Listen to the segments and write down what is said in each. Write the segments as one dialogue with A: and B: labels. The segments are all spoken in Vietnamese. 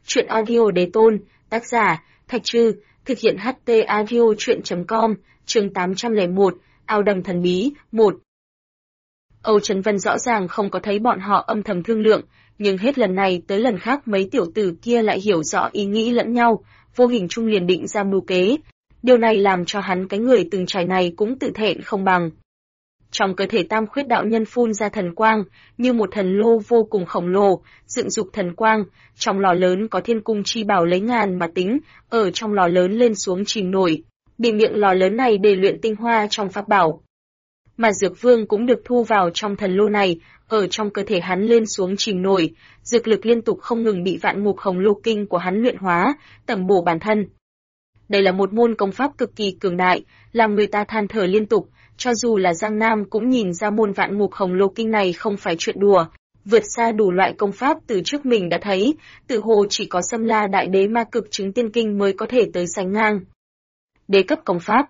A: Truyện audio đế tôn, tác giả, Thạch Trư, thực hiện HT audio truyện.com, chương 801, ao đầm thần bí, 1. Âu Trấn Vân rõ ràng không có thấy bọn họ âm thầm thương lượng, nhưng hết lần này tới lần khác mấy tiểu tử kia lại hiểu rõ ý nghĩ lẫn nhau, vô hình chung liền định ra mưu kế. Điều này làm cho hắn cái người từng trải này cũng tự thẹn không bằng. Trong cơ thể Tam Khuyết đạo nhân phun ra thần quang, như một thần lô vô cùng khổng lồ, dựng dục thần quang, trong lò lớn có thiên cung chi bảo lấy ngàn mà tính, ở trong lò lớn lên xuống chìm nổi, bị miệng lò lớn này để luyện tinh hoa trong pháp bảo. Mà Dược Vương cũng được thu vào trong thần lô này, ở trong cơ thể hắn lên xuống chìm nổi, dược lực liên tục không ngừng bị vạn ngục hồng lô kinh của hắn luyện hóa, tẩm bổ bản thân. Đây là một môn công pháp cực kỳ cường đại, làm người ta than thở liên tục, cho dù là Giang Nam cũng nhìn ra môn vạn ngục hồng lô kinh này không phải chuyện đùa, vượt xa đủ loại công pháp từ trước mình đã thấy, tự hồ chỉ có Xâm La Đại Đế Ma Cực Chứng Tiên Kinh mới có thể tới sánh ngang. Đế cấp công pháp.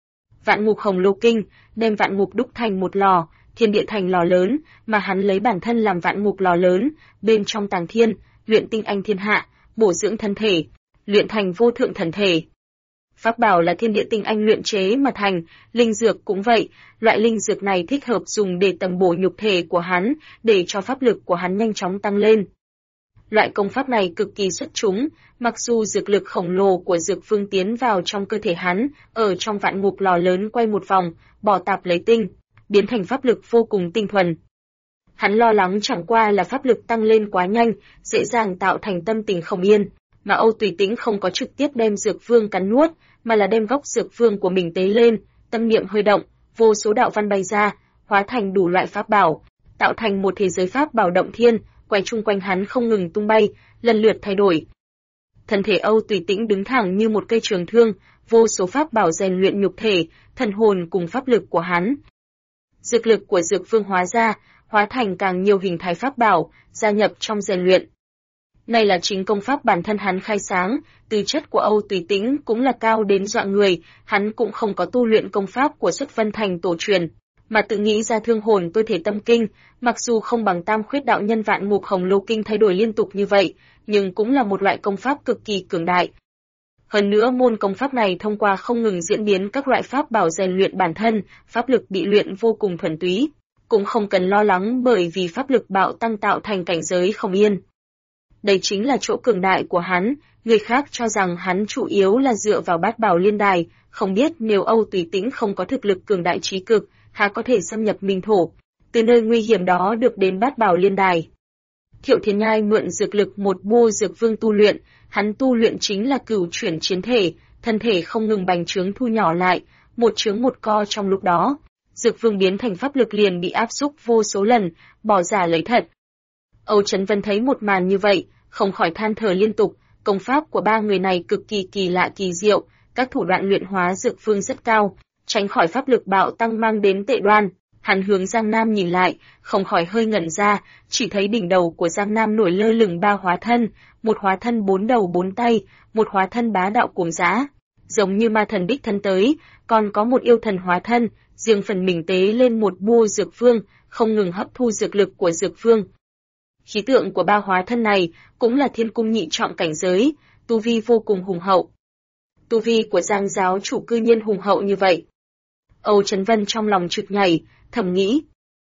A: Vạn ngục hồng lô kinh, đem vạn ngục đúc thành một lò, thiên địa thành lò lớn, mà hắn lấy bản thân làm vạn ngục lò lớn, bên trong tàng thiên, luyện tinh anh thiên hạ, bổ dưỡng thân thể, luyện thành vô thượng thần thể. Pháp bảo là thiên địa tinh anh luyện chế mà thành, linh dược cũng vậy, loại linh dược này thích hợp dùng để tầm bổ nhục thể của hắn, để cho pháp lực của hắn nhanh chóng tăng lên. Loại công pháp này cực kỳ xuất chúng, mặc dù dược lực khổng lồ của Dược Vương tiến vào trong cơ thể hắn, ở trong vạn ngục lò lớn quay một vòng, bỏ tạp lấy tinh, biến thành pháp lực vô cùng tinh thuần. Hắn lo lắng chẳng qua là pháp lực tăng lên quá nhanh, dễ dàng tạo thành tâm tình không yên, mà Âu Tùy Tĩnh không có trực tiếp đem Dược Vương cắn nuốt, mà là đem gốc Dược Vương của mình tế lên, tâm niệm hơi động, vô số đạo văn bay ra, hóa thành đủ loại pháp bảo, tạo thành một thế giới pháp bảo động thiên, quay chung quanh hắn không ngừng tung bay, lần lượt thay đổi. Thân thể Âu Tùy Tĩnh đứng thẳng như một cây trường thương, vô số pháp bảo rèn luyện nhục thể, thần hồn cùng pháp lực của hắn. Dược lực của Dược Vương hóa thành càng nhiều hình thái pháp bảo, gia nhập trong rèn luyện. Này là chính công pháp bản thân hắn khai sáng, tư chất của Âu Tùy Tĩnh cũng là cao đến dọa người, hắn cũng không có tu luyện công pháp của Xuất Vân Thành tổ truyền, mà tự nghĩ ra thương hồn tôi thể tâm kinh, mặc dù không bằng Tam Khuyết đạo nhân vạn ngục hồng lô kinh thay đổi liên tục như vậy, nhưng cũng là một loại công pháp cực kỳ cường đại. Hơn nữa môn công pháp này thông qua không ngừng diễn biến các loại pháp bảo rèn luyện bản thân, pháp lực bị luyện vô cùng thuần túy, cũng không cần lo lắng bởi vì pháp lực bạo tăng tạo thành cảnh giới không yên. Đây chính là chỗ cường đại của hắn, người khác cho rằng hắn chủ yếu là dựa vào bát bảo liên đài, không biết nếu Âu Tùy Tĩnh không có thực lực cường đại trí cực, há có thể xâm nhập minh thổ, từ nơi nguy hiểm đó được đến bát bảo liên đài. Thiệu Thiên Nhai mượn dược lực một bua Dược Vương tu luyện, hắn tu luyện chính là cửu chuyển chiến thể, thân thể không ngừng bành trướng thu nhỏ lại, một trướng một co trong lúc đó. Dược Vương biến thành pháp lực liền bị áp xúc vô số lần, bỏ giả lấy thật. Âu Trấn Vân thấy một màn như vậy, không khỏi than thở liên tục, công pháp của ba người này cực kỳ kỳ lạ kỳ diệu, các thủ đoạn luyện hóa Dược Vương rất cao, tránh khỏi pháp lực bạo tăng mang đến tệ đoan. Hắn hướng Giang Nam nhìn lại, không khỏi hơi ngẩn ra, chỉ thấy đỉnh đầu của Giang Nam nổi lơ lửng ba hóa thân, một hóa thân bốn đầu bốn tay, một hóa thân bá đạo cuồng dã, giống như ma thần đích thân tới, còn có một yêu thần hóa thân, riêng phần mình tế lên một bua Dược Vương, không ngừng hấp thu dược lực của Dược Vương. Khí tượng của ba hóa thân này cũng là thiên cung nhị trọng cảnh giới, tu vi vô cùng hùng hậu. Tu vi của Giang giáo chủ cư nhiên hùng hậu như vậy. Âu Trấn Vân trong lòng chực nhảy, thầm nghĩ.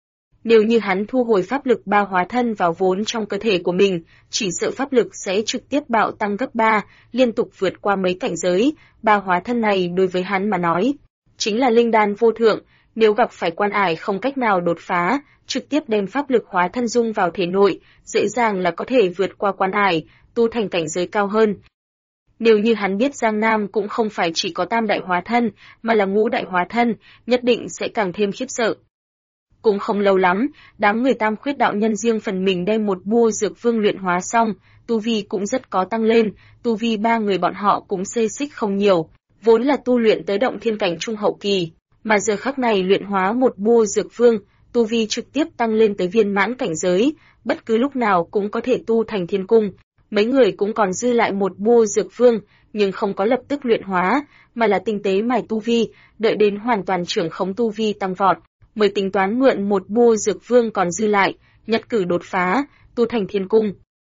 A: Nếu như hắn thu hồi pháp lực ba hóa thân vào vốn trong cơ thể của mình, chỉ sợ pháp lực sẽ trực tiếp bạo tăng gấp 3, liên tục vượt qua mấy cảnh giới, ba hóa thân này đối với hắn mà nói, chính là linh đan vô thượng, nếu gặp phải quan ải không cách nào đột phá, trực tiếp đem pháp lực hóa thân dung vào thể nội, dễ dàng là có thể vượt qua quan ải, tu thành cảnh giới cao hơn. Nếu như hắn biết Giang Nam cũng không phải chỉ có tam đại hóa thân, mà là ngũ đại hóa thân, nhất định sẽ càng thêm khiếp sợ. Cũng không lâu lắm, đám người Tam Khuyết đạo nhân riêng phần mình đem một bua Dược Vương luyện hóa xong, tu vi cũng rất có tăng lên, tu vi ba người bọn họ cũng xê xích không nhiều, vốn là tu luyện tới động thiên cảnh trung hậu kỳ, mà giờ khắc này luyện hóa một bua Dược Vương, tu vi trực tiếp tăng lên tới viên mãn cảnh giới, bất cứ lúc nào cũng có thể tu thành thiên cung. Mấy người cũng còn dư lại một bua Dược Vương, nhưng không có lập tức luyện hóa, mà là tinh tế mài tu vi, đợi đến hoàn toàn trưởng khống tu vi tăng vọt, mới tính toán mượn một bua Dược Vương còn dư lại, nhất cử đột phá, tu thành thiên cung.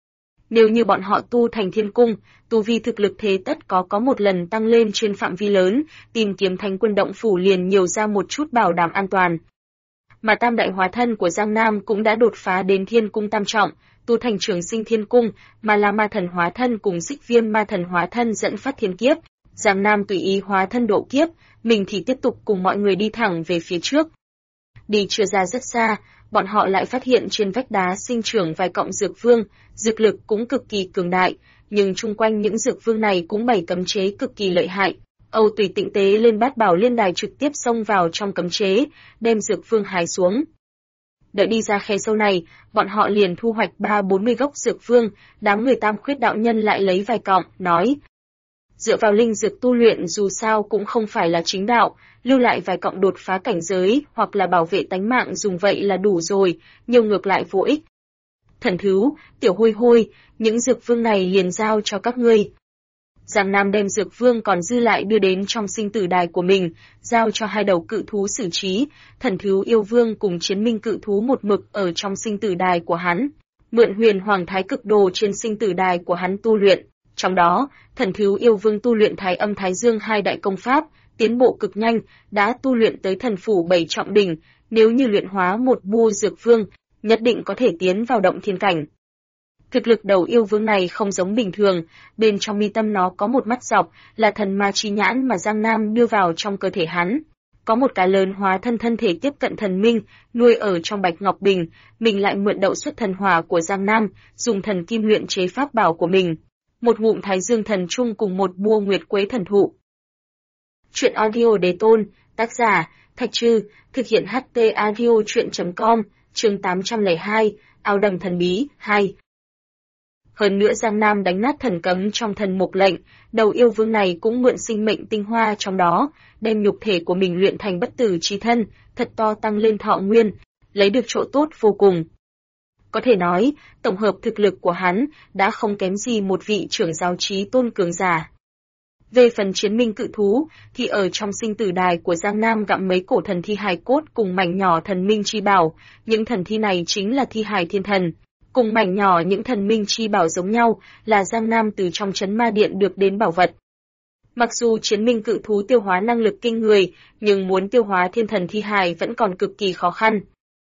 A: Nếu như bọn họ tu thành thiên cung, tu vi thực lực thế tất có một lần tăng lên trên phạm vi lớn, tìm kiếm Thánh Quân động phủ liền nhiều ra một chút bảo đảm an toàn. Mà tam đại hóa thân của Giang Nam cũng đã đột phá đến thiên cung tam trọng, tu thành trường sinh thiên cung, mà là ma thần hóa thân cùng Xích Viêm ma thần hóa thân dẫn phát thiên kiếp. Giang Nam tùy ý hóa thân độ kiếp, mình thì tiếp tục cùng mọi người đi thẳng về phía trước. Đi chưa ra rất xa, bọn họ lại phát hiện trên vách đá sinh trưởng vài cọng dược vương, dược lực cũng cực kỳ cường đại, nhưng chung quanh những dược vương này cũng bày cấm chế cực kỳ lợi hại. Âu Tùy tịnh tế lên bát bảo liên đài trực tiếp xông vào trong cấm chế, đem dược vương hái xuống. Đợi đi ra khe sâu này, bọn họ liền thu hoạch 30-40 gốc dược vương, đám người Tam Khuyết đạo nhân lại lấy vài cọng, nói: dựa vào linh dược tu luyện dù sao cũng không phải là chính đạo, lưu lại vài cọng đột phá cảnh giới hoặc là bảo vệ tánh mạng dùng vậy là đủ rồi, nhiều ngược lại vô ích. Thần thú, tiểu hôi hôi, những dược vương này liền giao cho các ngươi. Giang Nam đem dược vương còn dư lại đưa đến trong sinh tử đài của mình, giao cho hai đầu cự thú xử trí, thần thú yêu vương cùng chiến minh cự thú một mực ở trong sinh tử đài của hắn, mượn huyền hoàng thái cực đồ trên sinh tử đài của hắn tu luyện. Trong đó, thần thú yêu vương tu luyện Thái Âm Thái Dương hai đại công pháp, tiến bộ cực nhanh, đã tu luyện tới thần phủ 7 trọng đỉnh, nếu như luyện hóa một bu dược vương, nhất định có thể tiến vào động thiên cảnh. Thực lực đầu yêu vương này không giống bình thường, bên trong mi tâm nó có một mắt dọc, là thần ma chi nhãn mà Giang Nam đưa vào trong cơ thể hắn. Có một cá lớn hóa thân thể tiếp cận thần minh, nuôi ở trong bạch ngọc bình, mình lại mượn đậu xuất thần hỏa của Giang Nam, dùng thần kim luyện chế pháp bảo của mình. Một ngụm Thái Dương thần trung cùng một bua Nguyệt Quế thần thụ. Truyện audio Đế Tôn, tác giả Thạch Trư, thực hiện HT audio truyện.com, chương 802, Ao đầm thần bí 2. Hơn nữa Giang Nam đánh nát thần cấm trong thần mục lệnh, đầu yêu vương này cũng mượn sinh mệnh tinh hoa trong đó, đem nhục thể của mình luyện thành bất tử chí thân, thật to tăng lên thọ nguyên, lấy được chỗ tốt vô cùng. Có thể nói, tổng hợp thực lực của hắn đã không kém gì một vị trưởng giáo chí tôn cường giả. Về phần chiến minh cự thú, thì ở trong sinh tử đài của Giang Nam gặm mấy cổ thần thi hài cốt cùng mảnh nhỏ thần minh chi bảo, những thần thi này chính là thi hài thiên thần. Cùng mảnh nhỏ những thần minh chi bảo giống nhau là Giang Nam từ trong trấn ma điện được đến bảo vật. Mặc dù chiến minh cự thú tiêu hóa năng lực kinh người, nhưng muốn tiêu hóa thiên thần thi hài vẫn còn cực kỳ khó khăn.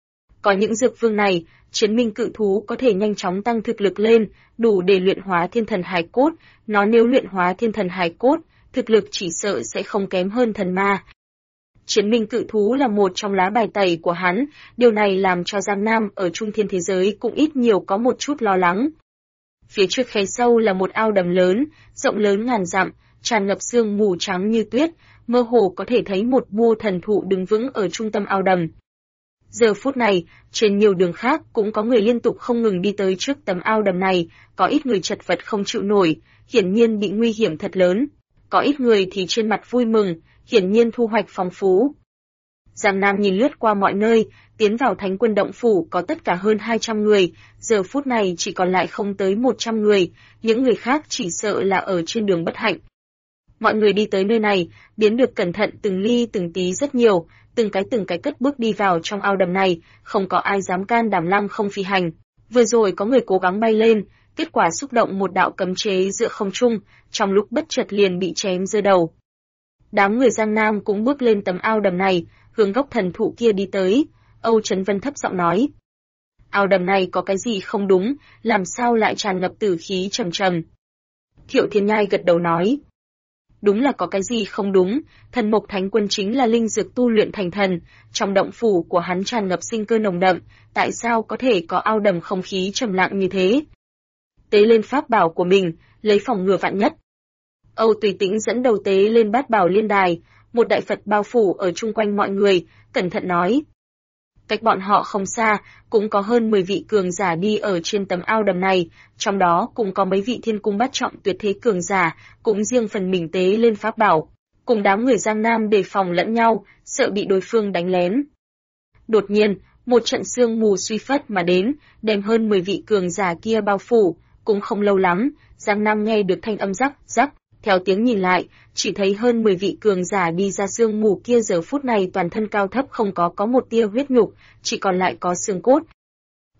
A: Có những dược vương này, chiến minh cự thú có thể nhanh chóng tăng thực lực lên, đủ để luyện hóa thiên thần hài cốt, nó nếu luyện hóa thiên thần hài cốt, thực lực chỉ sợ sẽ không kém hơn thần ma. Chiến minh cự thú là một trong lá bài tẩy của hắn, điều này làm cho Giang Nam ở trung thiên thế giới cũng ít nhiều có một chút lo lắng. Phía trước khe sâu là một ao đầm lớn, rộng lớn ngàn dặm, tràn ngập sương mù trắng như tuyết, mơ hồ có thể thấy một bua thần thụ đứng vững ở trung tâm ao đầm. Giờ phút này, trên nhiều đường khác cũng có người liên tục không ngừng đi tới trước tấm ao đầm này, có ít người chật vật không chịu nổi, hiển nhiên bị nguy hiểm thật lớn. Có ít người thì trên mặt vui mừng, hiển nhiên thu hoạch phong phú. Giang Nam nhìn lướt qua mọi nơi, tiến vào Thánh Quân động phủ có tất cả hơn 200 người, giờ phút này chỉ còn lại không tới 100 người, những người khác chỉ sợ là ở trên đường bất hạnh. Mọi người đi tới nơi này, biến được cẩn thận từng ly từng tí rất nhiều, từng cái cất bước đi vào trong ao đầm này, không có ai dám can đảm lăng không phi hành. Vừa rồi có người cố gắng bay lên, kết quả xúc động một đạo cấm chế giữa không trung, trong lúc bất chợt liền bị chém rơi đầu. Đám người Giang Nam cũng bước lên tấm ao đầm này, hướng gốc thần thụ kia đi tới. Âu Chấn Vân thấp giọng nói: ao đầm này có cái gì không đúng, làm sao lại tràn ngập tử khí trầm trầm. Thiệu Thiên Nhai gật đầu nói: đúng là có cái gì không đúng, thần mộc thánh quân chính là linh dược tu luyện thành thần, trong động phủ của hắn tràn ngập sinh cơ nồng đậm, tại sao có thể có ao đầm không khí trầm lặng như thế? Tế lên pháp bảo của mình, lấy phòng ngừa vạn nhất. Âu Tùy Tĩnh dẫn đầu tế lên bát bảo liên đài, một đại Phật bao phủ ở chung quanh mọi người, cẩn thận nói. Cách bọn họ không xa, cũng có hơn 10 vị cường giả đi ở trên tấm ao đầm này, trong đó cũng có mấy vị thiên cung bát trọng tuyệt thế cường giả, cũng riêng phần mình tế lên pháp bảo, cùng đám người Giang Nam đề phòng lẫn nhau, sợ bị đối phương đánh lén. Đột nhiên, một trận sương mù suy phất mà đến, đem hơn 10 vị cường giả kia bao phủ, cũng không lâu lắm, Giang Nam nghe được thanh âm rắc, rắc, theo tiếng nhìn lại, chỉ thấy hơn 10 vị cường giả đi ra sương mù kia giờ phút này toàn thân cao thấp không có một tia huyết nhục, chỉ còn lại có xương cốt.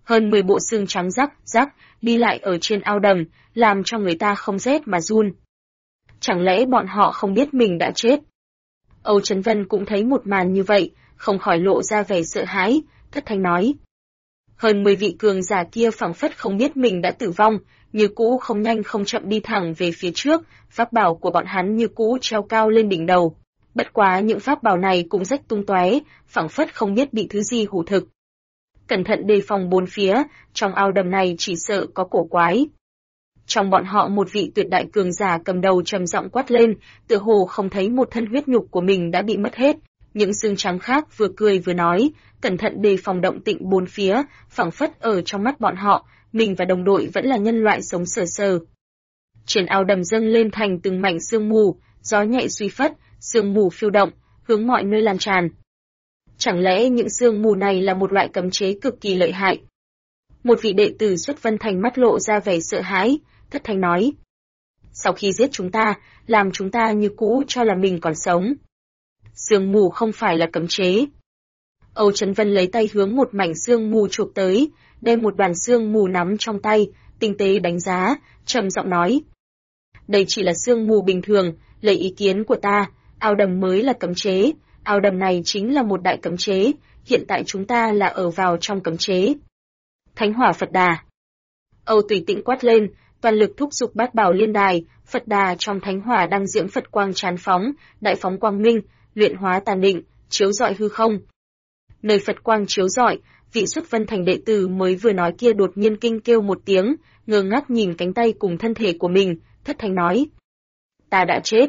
A: Hơn 10 bộ xương trắng rắc rắc đi lại ở trên ao đầm, làm cho người ta không rét mà run. Chẳng lẽ bọn họ không biết mình đã chết? Âu Chấn Vân cũng thấy một màn như vậy, không khỏi lộ ra vẻ sợ hãi, thất thanh nói. Hơn 10 vị cường giả kia phảng phất không biết mình đã tử vong, như cũ không nhanh không chậm đi thẳng về phía trước, pháp bảo của bọn hắn như cũ treo cao lên đỉnh đầu. Bất quá những pháp bảo này cũng rách tung tóe, phảng phất không biết bị thứ gì hủ thực. Cẩn thận đề phòng bốn phía, trong ao đầm này chỉ sợ có cổ quái. Trong bọn họ một vị tuyệt đại cường giả cầm đầu trầm giọng quát lên, tựa hồ không thấy một thân huyết nhục của mình đã bị mất hết. Những xương trắng khác vừa cười vừa nói, cẩn thận đề phòng động tĩnh bốn phía, phảng phất ở trong mắt bọn họ, mình và đồng đội vẫn là nhân loại sống sờ sờ. Trên ao đầm dâng lên thành từng mảnh sương mù, gió nhẹ suy phất, sương mù phiêu động, hướng mọi nơi lan tràn. Chẳng lẽ những sương mù này là một loại cấm chế cực kỳ lợi hại? Một vị đệ tử Xuất Vân Thành mắt lộ ra vẻ sợ hãi, thất thanh nói. Sau khi giết chúng ta, làm chúng ta như cũ cho là mình còn sống. Sương mù không phải là cấm chế. Âu Chấn Vân lấy tay hướng một mảnh sương mù chụp tới, đem một đoàn sương mù nắm trong tay, tinh tế đánh giá, trầm giọng nói. Đây chỉ là sương mù bình thường, lấy ý kiến của ta, ao đầm mới là cấm chế, ao đầm này chính là một đại cấm chế, hiện tại chúng ta là ở vào trong cấm chế. Thánh hỏa Phật Đà. Âu tùy tĩnh quát lên, toàn lực thúc giục bát bảo liên đài, Phật Đà trong thánh hỏa đang diễm Phật quang tràn phóng, đại phóng quang minh, luyện hóa tàn định, chiếu rọi hư không. Nơi Phật quang chiếu rọi, vị Xuất Vân Thành đệ tử mới vừa nói kia đột nhiên kinh kêu một tiếng, ngơ ngác nhìn cánh tay cùng thân thể của mình, thất thanh nói. Ta đã chết.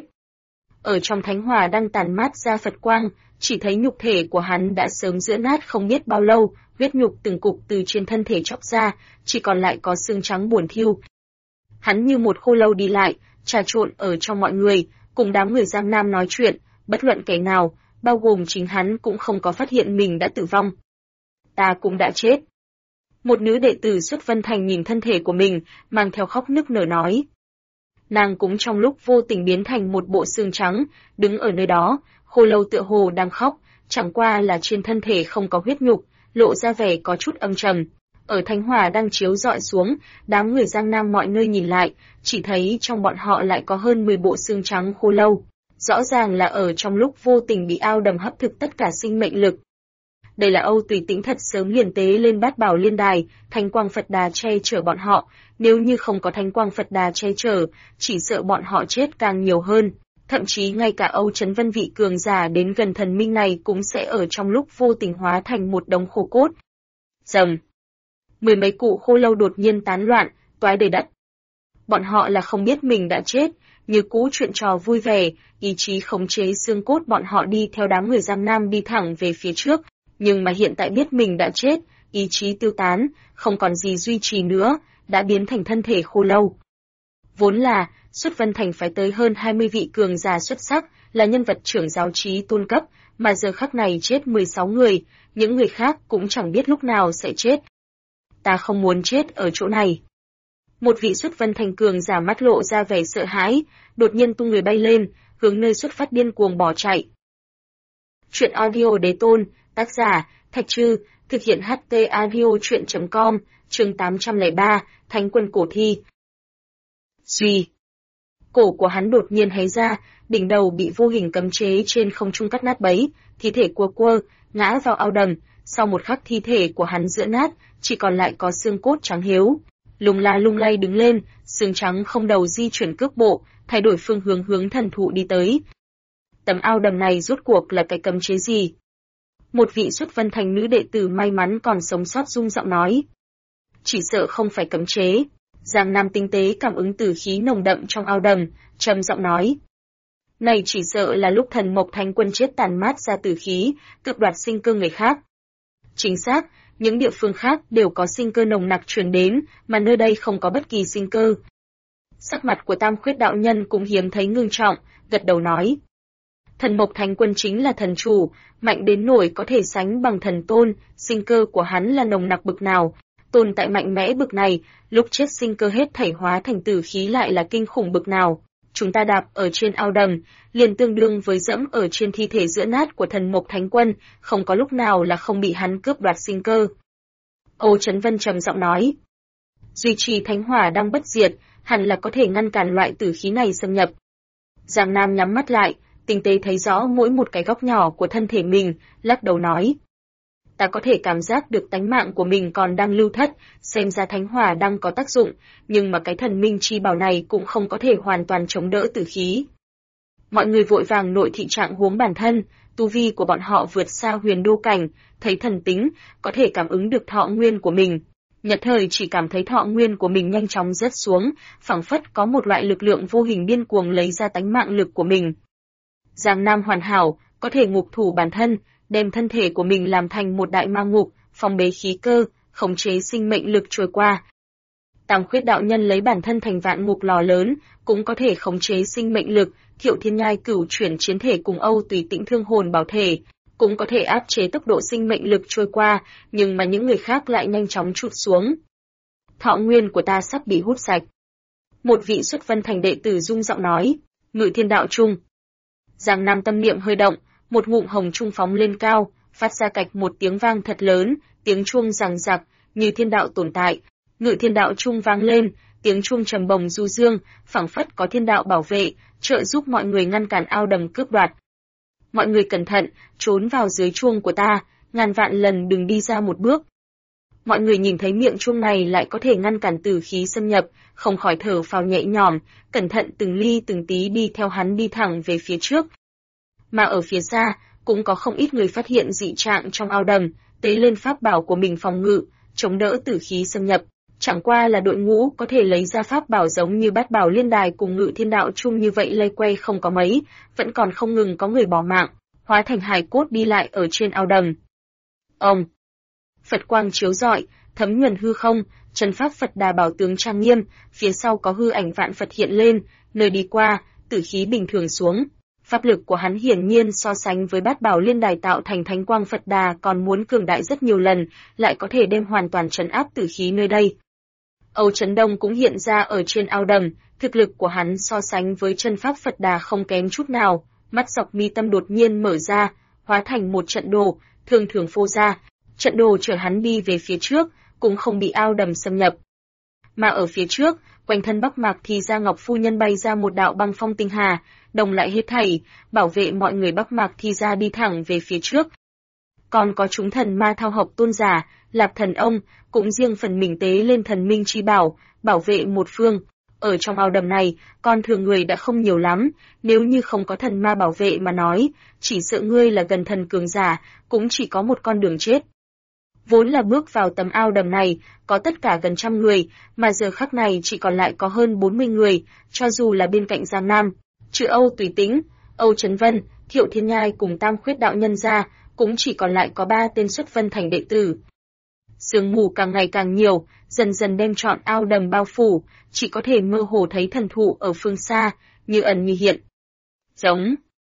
A: Ở trong thánh hỏa đang tàn mát ra Phật quang, chỉ thấy nhục thể của hắn đã sớm giã nát không biết bao lâu, huyết nhục từng cục từ trên thân thể chóc ra, chỉ còn lại có xương trắng buồn thiêu. Hắn như một khô lâu đi lại, trà trộn ở trong mọi người, cùng đám người Giang Nam nói chuyện, bất luận kẻ nào, bao gồm chính hắn cũng không có phát hiện mình đã tử vong. Ta cũng đã chết. Một nữ đệ tử Xuất Vân Thành nhìn thân thể của mình, mang theo khóc nức nở nói. Nàng cũng trong lúc vô tình biến thành một bộ xương trắng, đứng ở nơi đó, khô lâu tựa hồ đang khóc, chẳng qua là trên thân thể không có huyết nhục, lộ ra vẻ có chút âm trầm. Ở thánh hỏa đang chiếu rọi xuống, đám người Giang Nam mọi nơi nhìn lại, chỉ thấy trong bọn họ lại có hơn 10 bộ xương trắng khô lâu. Rõ ràng là ở trong lúc vô tình bị ao đầm hấp thực tất cả sinh mệnh lực. Đây là Âu Tùy Tĩnh thật sớm liền tế lên bát bảo liên đài, Thánh Quang Phật Đà che chở bọn họ, nếu như không có Thánh Quang Phật Đà che chở, chỉ sợ bọn họ chết càng nhiều hơn. Thậm chí ngay cả Âu Chấn Vân vị cường giả đến gần thần minh này cũng sẽ ở trong lúc vô tình hóa thành một đống khô cốt. Rầm. 10 mấy cụ khô lâu đột nhiên tán loạn, toái đầy đất. Bọn họ là không biết mình đã chết, như cũ chuyện trò vui vẻ, ý chí khống chế xương cốt bọn họ đi theo đám người Giang Nam đi thẳng về phía trước, nhưng mà hiện tại biết mình đã chết, ý chí tiêu tán, không còn gì duy trì nữa, đã biến thành thân thể khô lâu. Vốn là, Xuất Vân Thành phải tới hơn 20 vị cường giả xuất sắc, là nhân vật trưởng giáo trí tôn cấp, mà giờ khắc này chết 16 người, những người khác cũng chẳng biết lúc nào sẽ chết. Ta không muốn chết ở chỗ này. Một vị Xuất Vân Thành cường giả mắt lộ ra vẻ sợ hãi, đột nhiên tung người bay lên, hướng nơi xuất phát điên cuồng bỏ chạy. Chuyện audio đế tôn, tác giả, Thạch Trư, thực hiện HT audio chuyện.com, chương 803, Thánh quân cổ thi. Duy. Cổ của hắn đột nhiên hé ra, đỉnh đầu bị vô hình cấm chế trên không trung cắt nát bấy, thi thể quơ quơ, ngã vào ao đầm, sau một khắc thi thể của hắn giã nát, chỉ còn lại có xương cốt trắng hiếu. Lung la lung lay đứng lên, xương trắng không đầu di chuyển cước bộ, thay đổi phương hướng hướng thần thụ đi tới. Tấm ao đầm này rốt cuộc là cái cấm chế gì? Một vị Xuất Vân Thành nữ đệ tử may mắn còn sống sót rung giọng nói. Chỉ sợ không phải cấm chế. Giang Nam tinh tế cảm ứng tử khí nồng đậm trong ao đầm, trầm giọng nói. Này chỉ sợ là lúc thần Mộc Thánh Quân chết tàn mát ra tử khí, cực đoạt sinh cơ người khác. Chính xác, những địa phương khác đều có sinh cơ nồng nặc truyền đến, mà nơi đây không có bất kỳ sinh cơ. Sắc mặt của Tam Khuyết đạo nhân cũng hiếm thấy ngưng trọng, gật đầu nói. Thần Mộc Thánh Quân chính là thần chủ, mạnh đến nỗi có thể sánh bằng thần tôn, sinh cơ của hắn là nồng nặc bực nào. Tồn tại mạnh mẽ bực này, lúc chết sinh cơ hết thảy hóa thành tử khí lại là kinh khủng bực nào. Chúng ta đạp ở trên ao đầm, liền tương đương với dẫm ở trên thi thể giã nát của thần Mộc Thánh Quân, không có lúc nào là không bị hắn cướp đoạt sinh cơ. Âu Chấn Vân trầm giọng nói. Duy trì thánh hỏa đang bất diệt, hẳn là có thể ngăn cản loại tử khí này xâm nhập. Giang Nam nhắm mắt lại, tinh tế thấy rõ mỗi một cái góc nhỏ của thân thể mình, lắc đầu nói. Ta có thể cảm giác được tánh mạng của mình còn đang lưu thất, xem ra thánh hỏa đang có tác dụng, nhưng mà cái thần minh chi bảo này cũng không có thể hoàn toàn chống đỡ tử khí. Mọi người vội vàng nội thị trạng huống bản thân, tu vi của bọn họ vượt xa huyền đô cảnh, thấy thần tính, có thể cảm ứng được thọ nguyên của mình. Nhất thời chỉ cảm thấy thọ nguyên của mình nhanh chóng rớt xuống, phảng phất có một loại lực lượng vô hình điên cuồng lấy ra tánh mạng lực của mình. Giang Nam hoàn hảo, có thể ngục thủ bản thân, đem thân thể của mình làm thành một đại ma ngục, phong bế khí cơ, khống chế sinh mệnh lực trôi qua. Tam Khuyết đạo nhân lấy bản thân thành vạn ngục lò lớn, cũng có thể khống chế sinh mệnh lực. Thiệu Thiên Nhai cửu chuyển chiến thể cùng Âu Tùy Tĩnh thương hồn bảo thể, cũng có thể áp chế tốc độ sinh mệnh lực trôi qua, nhưng mà những người khác lại nhanh chóng trút xuống. Thọ nguyên của ta sắp bị hút sạch. Một vị xuất vân thành đệ tử rung giọng nói, Ngự Thiên Đạo Trung. Giang Nam tâm niệm hơi động, một ngụm hồng trung phóng lên cao, phát ra cạch một tiếng vang thật lớn, tiếng chuông rằng rặc, như thiên đạo tồn tại. Ngự Thiên Đạo Trung vang lên, tiếng chuông trầm bồng du dương, phảng phất có thiên đạo bảo vệ, trợ giúp mọi người ngăn cản ao đầm cướp đoạt. Mọi người cẩn thận, trốn vào dưới chuông của ta, ngàn vạn lần đừng đi ra một bước. Mọi người nhìn thấy miệng chuông này lại có thể ngăn cản tử khí xâm nhập, không khỏi thở phào nhẹ nhõm, cẩn thận từng ly từng tí đi theo hắn đi thẳng về phía trước. Mà ở phía xa, cũng có không ít người phát hiện dị trạng trong ao đầm, tế lên pháp bảo của mình phòng ngự, chống đỡ tử khí xâm nhập. Chẳng qua là đội ngũ có thể lấy ra pháp bảo giống như Bát Bảo Liên Đài cùng Ngự Thiên Đạo Trung như vậy lây quay không có mấy, vẫn còn không ngừng có người bỏ mạng, hóa thành hài cốt đi lại ở trên ao đầm. Ông, Phật quang chiếu rọi, thấm nhuần hư không, chân pháp Phật Đà bảo tướng trang nghiêm, phía sau có hư ảnh vạn Phật hiện lên, nơi đi qua, tử khí bình thường xuống. Pháp lực của hắn hiển nhiên so sánh với Bát Bảo Liên Đài tạo thành thánh quang Phật Đà còn muốn cường đại rất nhiều lần, lại có thể đem hoàn toàn trấn áp tử khí nơi đây. Âu Chấn Đông cũng hiện ra ở trên ao đầm, thực lực của hắn so sánh với chân pháp Phật Đà không kém chút nào, mắt dọc mi tâm đột nhiên mở ra, hóa thành một trận đồ, thường thường phô ra, trận đồ chở hắn đi về phía trước, cũng không bị ao đầm xâm nhập. Mà ở phía trước, quanh thân Bắc Mạc thì ra Ngọc Phu Nhân bay ra một đạo băng phong tinh hà, đồng lại hết thảy, bảo vệ mọi người Bắc Mạc thì ra đi thẳng về phía trước. Còn có chúng thần ma thao học tôn giả, Lạp Thần Ông, cũng riêng phần mình tế lên thần minh chi bảo, bảo vệ một phương. Ở trong ao đầm này, con thường người đã không nhiều lắm, nếu như không có thần ma bảo vệ mà nói, chỉ sợ ngươi là gần thần cường giả, cũng chỉ có một con đường chết. Vốn là bước vào tấm ao đầm này, có tất cả gần 100 người, mà giờ khắc này chỉ còn lại có hơn 40 người, cho dù là bên cạnh Giang Nam, trừ Âu Tùy Tĩnh, Âu Chấn Vân, Thiệu Thiên Nhai cùng Tam Khuyết đạo nhân ra, cũng chỉ còn lại có 3 tên xuất vân thành đệ tử. Sương mù càng ngày càng nhiều, dần dần đem trọn ao đầm bao phủ, chỉ có thể mơ hồ thấy thần thụ ở phương xa, như ẩn như hiện. Giống.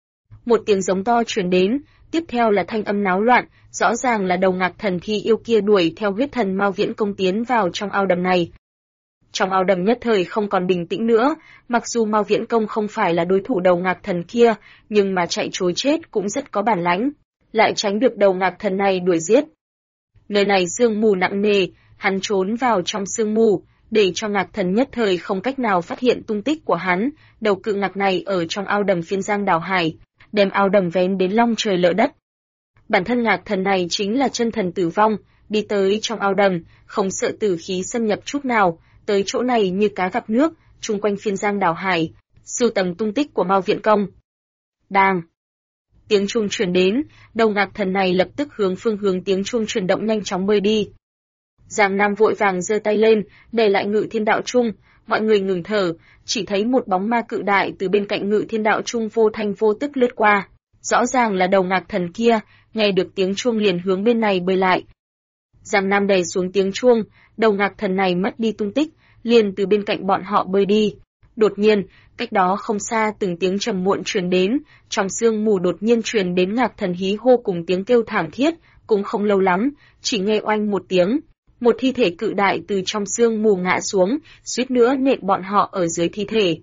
A: Một tiếng giống to truyền đến, tiếp theo là thanh âm náo loạn, rõ ràng là đầu ngạc thần thi yêu kia đuổi theo huyết thần Mao Viễn Công tiến vào trong ao đầm này. Trong ao đầm nhất thời không còn bình tĩnh nữa, mặc dù Mao Viễn Công không phải là đối thủ đầu ngạc thần kia, nhưng mà chạy trối chết cũng rất có bản lãnh, lại tránh được đầu ngạc thần này đuổi giết. Nơi này sương mù nặng nề, hắn trốn vào trong sương mù, để cho ngạc thần nhất thời không cách nào phát hiện tung tích của hắn, đầu cự ngạc này ở trong ao đầm phiên giang đảo hải, đem ao đầm vén đến long trời lỡ đất. Bản thân ngạc thần này chính là chân thần tử vong, đi tới trong ao đầm, không sợ tử khí xâm nhập chút nào, tới chỗ này như cá gặp nước, chung quanh phiên giang đảo hải, sưu tầm tung tích của Mao Viễn Công. Đang. Tiếng chuông truyền đến, đầu ngạc thần này lập tức hướng phương hướng tiếng chuông chuyển động nhanh chóng bơi đi. Giang Nam vội vàng giơ tay lên, để lại Ngự Thiên Đạo Trung, mọi người ngừng thở, chỉ thấy một bóng ma cự đại từ bên cạnh Ngự Thiên Đạo Trung vô thanh vô tức lướt qua. Rõ ràng là đầu ngạc thần kia, nghe được tiếng chuông liền hướng bên này bơi lại. Giang Nam đè xuống tiếng chuông, đầu ngạc thần này mất đi tung tích, liền từ bên cạnh bọn họ bơi đi. Đột nhiên, cách đó không xa từng tiếng trầm muộn truyền đến, trong sương mù đột nhiên truyền đến ngạc thần hí hô cùng tiếng kêu thảm thiết, cũng không lâu lắm, chỉ nghe oanh một tiếng, một thi thể cự đại từ trong sương mù ngã xuống, suýt nữa nện bọn họ ở dưới thi thể.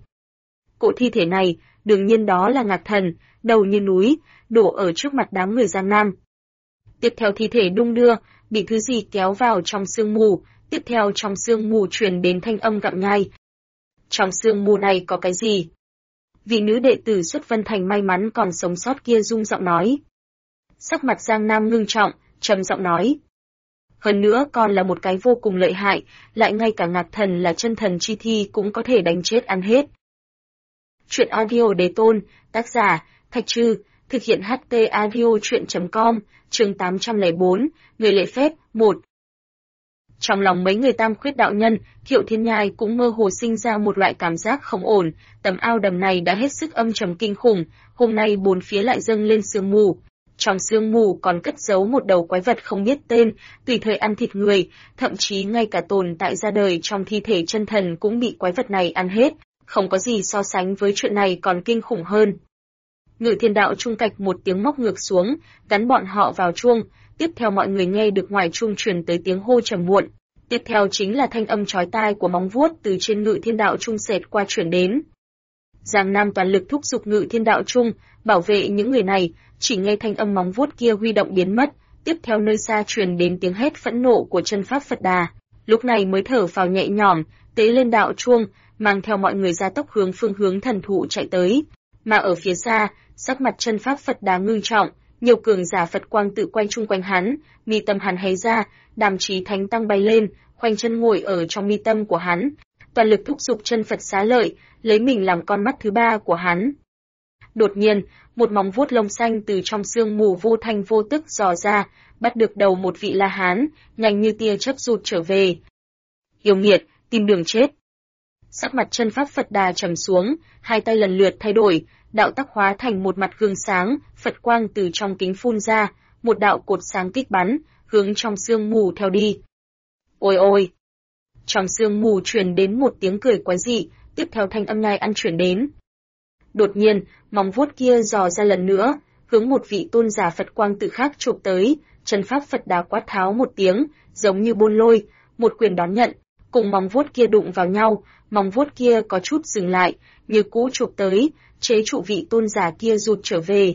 A: Cỗ thi thể này, đương nhiên đó là ngạc thần, đầu như núi, đổ ở trước mặt đám người Giang Nam. Tiếp theo thi thể đung đưa, bị thứ gì kéo vào trong sương mù, tiếp theo trong sương mù truyền đến thanh âm gặm nhai. Trong sương mù này có cái gì? Vị nữ đệ tử xuất Vân Thành may mắn còn sống sót kia rung giọng nói. Sắc mặt Giang Nam ngưng trọng, trầm giọng nói. Hơn nữa còn là một cái vô cùng lợi hại, lại ngay cả Ngạc Thần là chân thần chi thi cũng có thể đánh chết ăn hết. Truyện audio Đế Tôn, tác giả, Thạch Trư, thực hiện HT audio truyện.com, chương 804, người lễ phép, 1. Trong lòng mấy người Tam Khuyết đạo nhân, Thiệu Thiên Nhai cũng mơ hồ sinh ra một loại cảm giác không ổn, tầm ao đầm này đã hết sức âm trầm kinh khủng, hôm nay bốn phía lại dâng lên sương mù. Trong sương mù còn cất giấu một đầu quái vật không biết tên, tùy thời ăn thịt người, thậm chí ngay cả tồn tại ra đời trong thi thể chân thần cũng bị quái vật này ăn hết, không có gì so sánh với chuyện này còn kinh khủng hơn. Ngự Thiên Đạo Trung cạch một tiếng móc ngược xuống, gắn bọn họ vào chuông, tiếp theo mọi người nghe được ngoài chuông truyền tới tiếng hô trầm muộn, tiếp theo chính là thanh âm chói tai của móng vuốt từ trên Ngự Thiên Đạo Trung xẹt qua truyền đến. Giang Nam toàn lực thúc giục Ngự Thiên Đạo Trung, bảo vệ những người này, chỉ nghe thanh âm móng vuốt kia huy động biến mất, tiếp theo nơi xa truyền đến tiếng hét phẫn nộ của chân pháp Phật Đà, lúc này mới thở phào nhẹ nhõm, tế lên đạo chuông, mang theo mọi người ra tốc hướng phương hướng thần thụ chạy tới. Mà ở phía xa, sắc mặt chân pháp Phật Đà ngưng trọng, nhiều cường giả Phật quang tự quay chung quanh hắn, mi tâm hắn hé ra, Đàm Chí Thánh Tăng bay lên, khoanh chân ngồi ở trong mi tâm của hắn, toàn lực thúc giục chân Phật xá lợi, lấy mình làm con mắt thứ ba của hắn. Đột nhiên, một móng vuốt lông xanh từ trong sương mù vô thanh vô tức dò ra, bắt được đầu một vị La Hán, nhanh như tia chớp rụt trở về. Yêu nghiệt, tìm đường chết. Sắc mặt chân pháp Phật Đà trầm xuống, hai tay lần lượt thay đổi, đạo tắc hóa thành một mặt gương sáng, Phật quang từ trong kính phun ra, một đạo cột sáng kích bắn, hướng trong sương mù theo đi. Ôi ôi! Trong sương mù truyền đến một tiếng cười quái dị, tiếp theo thanh âm nhai ăn chuyển đến. Đột nhiên, móng vuốt kia dò ra lần nữa, hướng một vị tôn giả Phật quang tự khác chụp tới, chân pháp Phật Đà quát tháo một tiếng, giống như buôn lôi, một quyền đón nhận, cùng móng vuốt kia đụng vào nhau, móng vuốt kia có chút dừng lại, như cũ chụp tới, chế trụ vị tôn giả kia rụt trở về.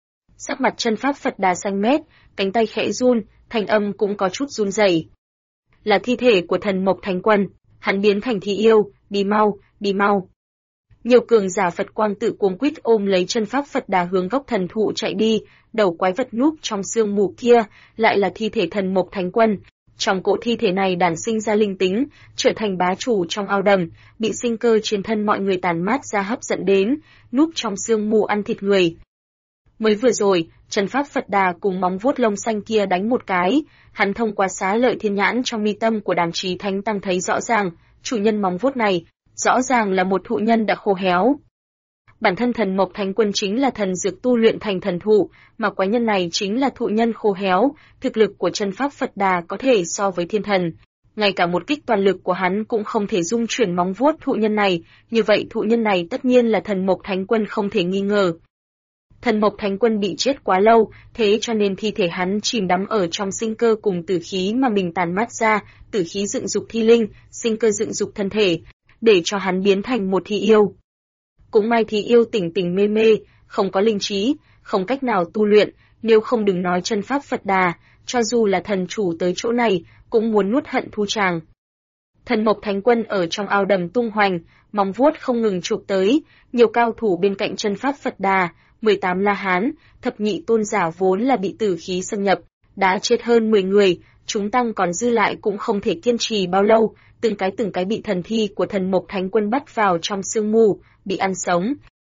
A: Sắc mặt chân pháp Phật Đà xanh mét, cánh tay khẽ run, thanh âm cũng có chút run rẩy. Là thi thể của thần Mộc Thánh Quân, hắn biến thành thi yêu, đi mau, đi mau. Nhiều cường giả Phật quang tự cuống quýt ôm lấy chân pháp Phật Đà hướng gốc thần thụ chạy đi, đầu quái vật núp trong sương mù kia, lại là thi thể thần Mộc Thánh Quân. Trong cỗ thi thể này đản sinh ra linh tính, trở thành bá chủ trong ao đầm, bị sinh cơ trên thân mọi người tàn mát ra hấp dẫn đến, núp trong sương mù ăn thịt người. Mới vừa rồi, chân pháp Phật Đà cùng móng vuốt lông xanh kia đánh một cái, hắn thông qua xá lợi thiên nhãn trong mi tâm của Đàm Chí Thánh Tăng thấy rõ ràng, chủ nhân móng vuốt này, rõ ràng là một thụ nhân đã khô héo. Bản thân thần Mộc Thánh Quân chính là thần dược tu luyện thành thần thụ, mà quái nhân này chính là thụ nhân khô héo, thực lực của chân pháp Phật Đà có thể so với thiên thần. Ngay cả một kích toàn lực của hắn cũng không thể dung chuyển móng vuốt thụ nhân này, như vậy thụ nhân này tất nhiên là thần Mộc Thánh Quân không thể nghi ngờ. Thần Mộc Thánh Quân bị chết quá lâu, thế cho nên thi thể hắn chìm đắm ở trong sinh cơ cùng tử khí mà mình tàn mát ra, tử khí dựng dục thi linh, sinh cơ dựng dục thân thể, để cho hắn biến thành một thi yêu. Cũng may thi yêu tỉnh tỉnh mê mê, không có linh trí, không cách nào tu luyện, nếu không đừng nói chân pháp Phật Đà, cho dù là thần chủ tới chỗ này, cũng muốn nuốt hận thu tràng. Thần Mộc Thánh Quân ở trong ao đầm tung hoành, móng vuốt không ngừng chụp tới, nhiều cao thủ bên cạnh chân pháp Phật Đà, 18 La Hán, thập nhị tôn giả vốn là bị tử khí xâm nhập, đã chết hơn 10 người, chúng tăng còn dư lại cũng không thể kiên trì bao lâu, từng cái bị thần thi của thần Mộc Thánh Quân bắt vào trong sương mù, bị ăn sống.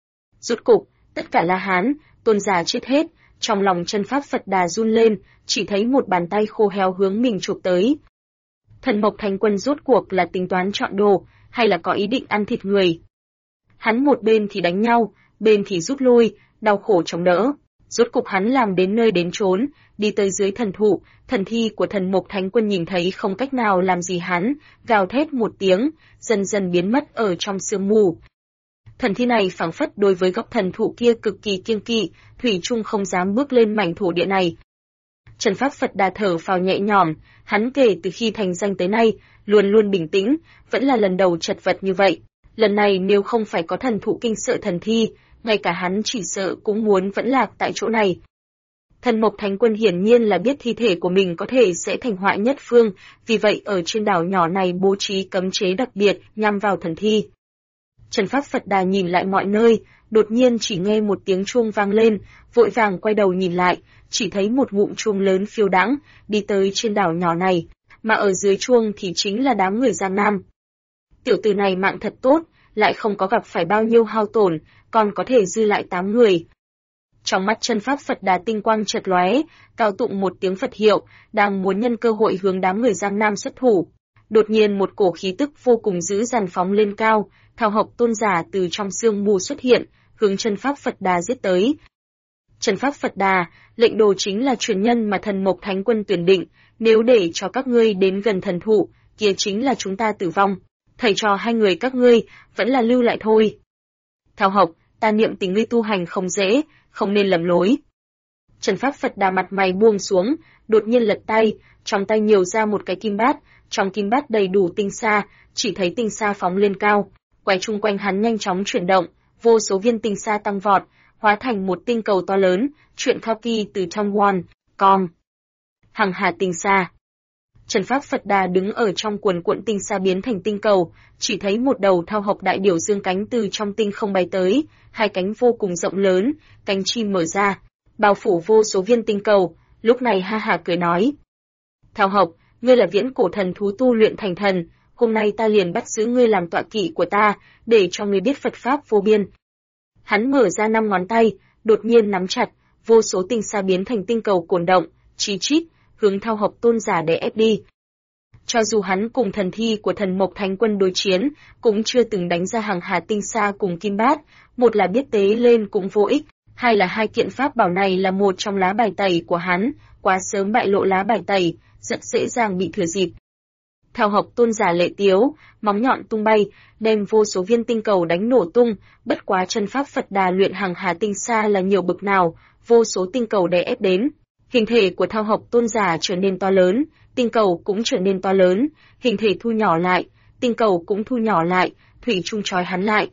A: Rốt cục, tất cả La Hán, tôn giả chết hết, trong lòng chân pháp Phật Đà run lên, chỉ thấy một bàn tay khô héo hướng mình chụp tới. Thần Mộc Thánh Quân rốt cuộc là tính toán chọn đồ, hay là có ý định ăn thịt người? Hắn một bên thì đánh nhau, bên thì rút lui, đau khổ chống đỡ. Rốt cục hắn làm đến nơi đến chốn, đi tới dưới thần thụ, thần thi của thần Mộc Thánh Quân nhìn thấy không cách nào làm gì hắn, gào thét một tiếng, dần dần biến mất ở trong sương mù. Thần thi này phảng phất đối với gốc thần thụ kia cực kỳ kiêng kỵ, thủy chung không dám bước lên mảnh thổ địa này. Trần pháp Phật Đà thở phào nhẹ nhõm, hắn kể từ khi thành danh tới nay, luôn luôn bình tĩnh, vẫn là lần đầu chật vật như vậy. Lần này nếu không phải có thần thụ kinh sợ thần thi, ngay cả hắn chỉ sợ cũng muốn vẫn lạc tại chỗ này. Thần Mộc Thánh Quân hiển nhiên là biết thi thể của mình có thể sẽ thành họa nhất phương, vì vậy ở trên đảo nhỏ này bố trí cấm chế đặc biệt nhằm vào thần thi. Trần Pháp Phật Đà nhìn lại mọi nơi, đột nhiên chỉ nghe một tiếng chuông vang lên, vội vàng quay đầu nhìn lại, chỉ thấy một ngụm chuông lớn phiêu đãng đi tới trên đảo nhỏ này, mà ở dưới chuông thì chính là đám người Giang Nam. Tiểu tử này mạng thật tốt, lại không có gặp phải bao nhiêu hao tổn, còn có thể dư lại 8 người. Trong mắt Chân Pháp Phật Đà tinh quang chợt lóe, cao tụng một tiếng Phật hiệu, đang muốn nhân cơ hội hướng đám người Giang Nam xuất thủ. Đột nhiên một cổ khí tức vô cùng dữ dằn phóng lên cao, Thao Học Tôn giả từ trong sương mù xuất hiện, hướng Chân Pháp Phật Đà giết tới. Chân Pháp Phật Đà, lệnh đồ chính là truyền nhân mà Thần Mộc Thánh Quân tuyển định, nếu để cho các ngươi đến gần thần thụ, kia chính là chúng ta tử vong. Thầy trò hai người các ngươi vẫn là lưu lại thôi. Thao Học, ta niệm tình ngươi tu hành không dễ, không nên lầm lối. Trần Pháp Phật Đà mặt mày buông xuống, đột nhiên lật tay, trong tay nhiều ra một cái kim bát, trong kim bát đầy đủ tinh sa, chỉ thấy tinh sa phóng lên cao, quay chung quanh hắn nhanh chóng chuyển động, vô số viên tinh sa tăng vọt, hóa thành một tinh cầu to lớn, chuyện khao kỳ từ trong one, com. Hằng hà tinh sa. Trần Pháp Phật Đà đứng ở trong cuồn cuộn tinh sa biến thành tinh cầu, chỉ thấy một đầu Thao Học đại điểu dương cánh từ trong tinh không bay tới, hai cánh vô cùng rộng lớn, cánh chim mở ra, bao phủ vô số viên tinh cầu, lúc này ha ha cười nói. Thao Học, ngươi là viễn cổ thần thú tu luyện thành thần, hôm nay ta liền bắt giữ ngươi làm tọa kỵ của ta, để cho ngươi biết Phật Pháp vô biên. Hắn mở ra 5 ngón tay, đột nhiên nắm chặt, vô số tinh sa biến thành tinh cầu cuồn động, chi chít, hướng Thao Học Tôn giả để ép đi. Cho dù hắn cùng thần thi của Thần Mộc Thánh Quân đối chiến, cũng chưa từng đánh ra hàng hà tinh sa cùng kim bát, một là biết tế lên cũng vô ích, hai là hai kiện pháp bảo này là một trong lá bài tẩy của hắn, quá sớm bại lộ lá bài tẩy, rất dễ dàng bị thừa dịp. Thao Học Tôn giả lệ tiếu, móng nhọn tung bay, đem vô số viên tinh cầu đánh nổ tung, bất quá Chân Pháp Phật Đà luyện hàng hà tinh sa là nhiều bực nào, vô số tinh cầu đè ép đến. Hình thể của Thao Học Tôn giả trở nên to lớn, tinh cầu cũng trở nên to lớn, hình thể thu nhỏ lại, tinh cầu cũng thu nhỏ lại, thủy chung trói hắn lại.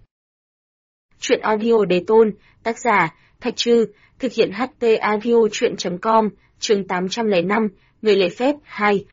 A: Chuyện audio đề tôn, tác giả, Thạch Trư, thực hiện HT audio chuyện.com, chương 805, người lễ phép 2.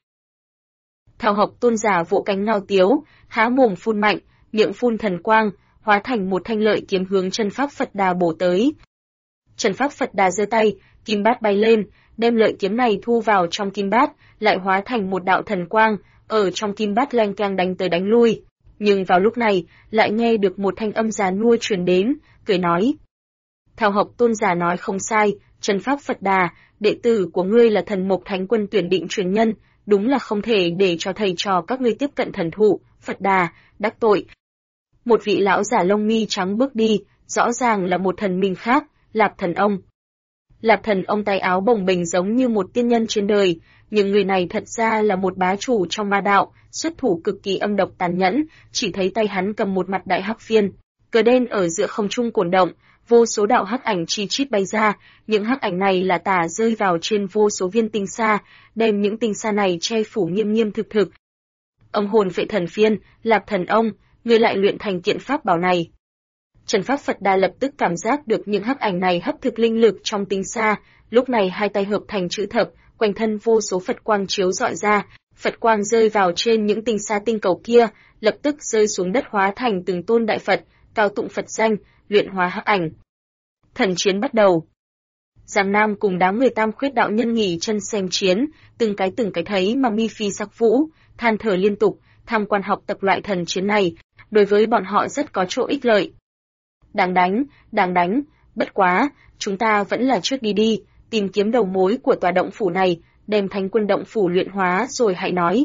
A: Thao Học Tôn giả vỗ cánh ngao tiếu, há mồm phun mạnh, miệng phun thần quang, hóa thành một thanh lợi kiếm hướng Chân Pháp Phật Đà bổ tới. Chân Pháp Phật Đà giơ tay, kim bát bay lên, đem lợi kiếm này thu vào trong kim bát, lại hóa thành một đạo thần quang, ở trong kim bát leng keng đánh tới đánh lui. Nhưng vào lúc này, lại nghe được một thanh âm già nua truyền đến, cười nói. Thao Học Tôn giả nói không sai, Chân Pháp Phật Đà, đệ tử của ngươi là Thần Mộc Thánh Quân tuyển định truyền nhân, đúng là không thể để cho thầy trò các ngươi tiếp cận thần thụ, Phật Đà, đắc tội. Một vị lão giả lông mi trắng bước đi, rõ ràng là một thần minh khác, Lạp Thần Ông. Lạp Thần Ông tay áo bồng bềnh giống như một tiên nhân trên đời, nhưng người này thật ra là một bá chủ trong ma đạo, xuất thủ cực kỳ âm độc tàn nhẫn, chỉ thấy tay hắn cầm một mặt đại hắc phiên, cờ đen ở giữa không trung cuồn động, vô số đạo hắc ảnh chi chít bay ra, những hắc ảnh này là tả rơi vào trên vô số viên tinh sa, đem những tinh sa này che phủ nghiêm nghiêm thực thực. Ông hồn vệ thần phiên, Lạp Thần Ông, ngươi lại luyện thành kiện pháp bảo này. Trần Pháp Phật Đà lập tức cảm giác được những hắc ảnh này hấp thực linh lực trong tinh sa, lúc này hai tay hợp thành chữ thập, quanh thân vô số Phật quang chiếu rọi ra, Phật quang rơi vào trên những tinh sa tinh cầu kia, lập tức rơi xuống đất hóa thành từng tôn đại Phật, cao tụng Phật danh, luyện hóa hắc ảnh. Thần chiến bắt đầu. Giang Nam cùng đám người Tam Khuyết đạo nhân nghỉ chân xem chiến, từng cái thấy mà mi phi sắc vũ, than thở liên tục, tham quan học tập loại thần chiến này, đối với bọn họ rất có chỗ ích lợi. Đáng đánh, bất quá, chúng ta vẫn là trước đi, tìm kiếm đầu mối của tòa động phủ này, đem Thánh Quân động phủ luyện hóa rồi hãy nói.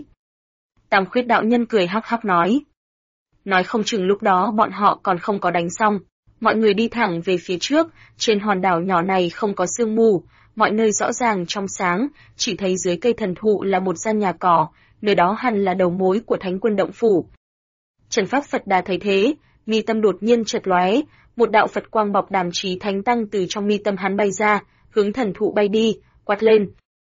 A: Tam Khuyết đạo nhân cười hắc hắc nói. Nói không chừng lúc đó bọn họ còn không có đánh xong. Mọi người đi thẳng về phía trước, trên hòn đảo nhỏ này không có sương mù, mọi nơi rõ ràng trong sáng, chỉ thấy dưới cây thần thụ là một gian nhà cỏ, nơi đó hẳn là đầu mối của Thánh Quân động phủ. Trần Pháp Phật Đà thấy thế, mi tâm đột nhiên chợt lóe, một đạo Phật quang bọc Đàm Chí Thánh Tăng từ trong mi tâm hắn bay ra, hướng thần thụ bay đi, quát lên.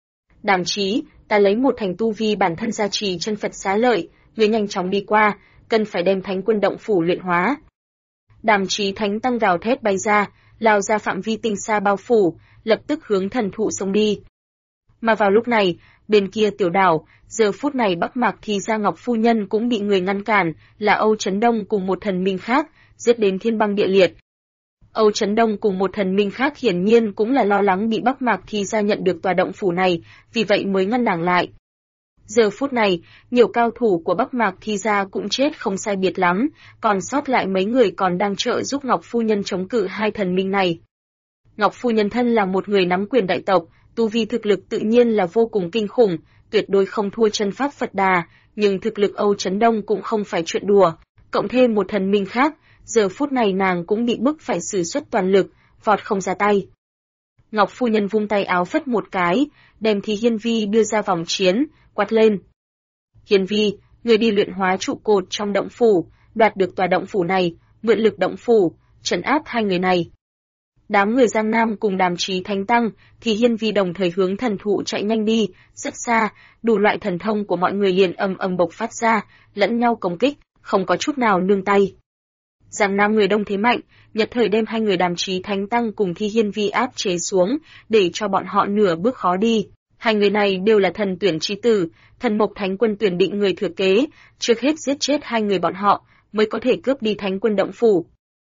A: Đàm Chí, ta lấy một thành tu vi bản thân gia trì chân Phật xá lợi, ngươi nhanh chóng đi qua, cần phải đem Thánh Quân động phủ luyện hóa. Đàm Chí Thánh Tăng gào thét bay ra, lao ra phạm vi tinh xa bao phủ, lập tức hướng thần thụ xông đi. Mà vào lúc này, bên kia tiểu đảo, giờ phút này Bắc Mạc thì ra Ngọc phu nhân cũng bị người ngăn cản, là Âu Chấn Đông cùng một thần minh khác, giết đến thiên băng địa liệt. Âu Chấn Đông cùng một thần minh khác hiển nhiên cũng là lo lắng bị Bắc Mạc thì ra nhận được tòa động phủ này, vì vậy mới ngăn nàng lại. Giờ phút này, nhiều cao thủ của Bắc Mạc thì ra cũng chết không sai biệt lắm, còn sót lại mấy người còn đang trợ giúp Ngọc phu nhân chống cự hai thần minh này. Ngọc phu nhân thân là một người nắm quyền đại tộc, tu vi thực lực tự nhiên là vô cùng kinh khủng, tuyệt đối không thua chân pháp Phật Đà, nhưng thực lực Âu Chấn Đông cũng không phải chuyện đùa, cộng thêm một thần minh khác, giờ phút này nàng cũng bị bức phải sử xuất toàn lực, vọt không ra tay. Ngọc phu nhân vung tay áo phất một cái, đem Thi Hiên Vi đưa ra vòng chiến, quát lên. Hiên Vi, người đi luyện hóa trụ cột trong động phủ, đoạt được tòa động phủ này, mượn lực động phủ, trấn áp hai người này. Đám người Giang Nam cùng Đàm Chí Thánh Tăng, thì Hiên Vi đồng thời hướng thần thụ chạy nhanh đi, rất xa, đủ loại thần thông của mọi người liền ầm ầm bộc phát ra, lẫn nhau công kích, không có chút nào nương tay. Giang Nam người đông thế mạnh, nhất thời đem hai người Đàm Chí Thánh Tăng cùng Thi Hiên Vi áp chế xuống, để cho bọn họ nửa bước khó đi. Hai người này đều là thần tuyển chi tử, thần Mộc Thánh Quân tuyển định người thừa kế, trước hết giết chết hai người bọn họ, mới có thể cướp đi Thánh Quân động phủ.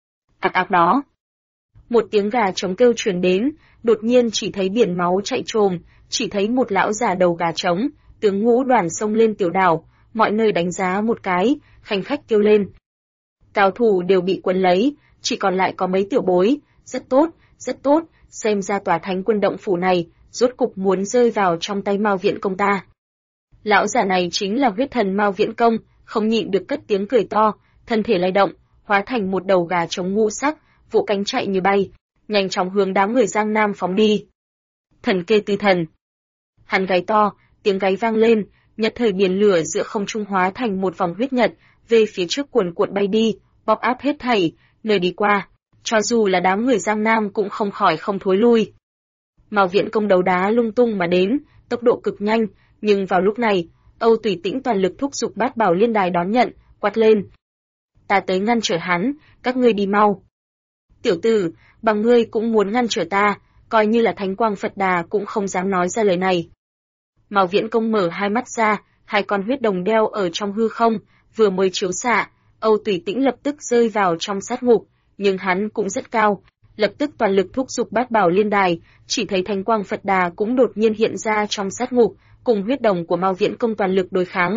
A: Ạc ạc đó. Một tiếng gà trống kêu truyền đến, đột nhiên chỉ thấy biển máu chạy trồm, chỉ thấy một lão già đầu gà trống, tướng ngũ đoàn xông lên tiểu đảo, mọi nơi đánh giá một cái, khanh khách kêu lên. Cao thủ đều bị quấn lấy, chỉ còn lại có mấy tiểu bối, rất tốt, xem ra tòa Thánh Quân động phủ này, rốt cục muốn rơi vào trong tay Mao Viễn Công ta. Lão già này chính là huyết thần Mao Viễn Công, không nhịn được cất tiếng cười to, thân thể lay động, hóa thành một đầu gà trống ngũ sắc, vỗ cánh chạy như bay, nhanh chóng hướng đám người Giang Nam phóng đi. Thần kê tư thần. Hắn gáy to, tiếng gáy vang lên, nhất thời biển lửa giữa không trung hóa thành một vòng huyết nhật, về phía trước cuồn cuộn bay đi, bóp áp hết thảy, nơi đi qua, cho dù là đám người Giang Nam cũng không khỏi không thối lui. Mao Viễn Công đấu đá lung tung mà đến, tốc độ cực nhanh, nhưng vào lúc này, Âu Tùy Tĩnh toàn lực thúc giục Bát Bảo Liên Đài đón nhận, quát lên. Ta tới ngăn trở hắn, các ngươi đi mau. Tiểu tử, bằng ngươi cũng muốn ngăn trở ta, coi như là Thánh Quang Phật Đà cũng không dám nói ra lời này. Mao Viễn Công mở hai mắt ra, hai con huyết đồng đeo ở trong hư không, vừa mới chiếu xạ, Âu Tùy Tĩnh lập tức rơi vào trong sát ngục, nhưng hắn cũng rất cao, lập tức toàn lực thúc giục Bát Bảo Liên Đài, chỉ thấy Thánh Quang Phật Đà cũng đột nhiên hiện ra trong sát ngục, cùng huyết đồng của Mao Viễn Công toàn lực đối kháng.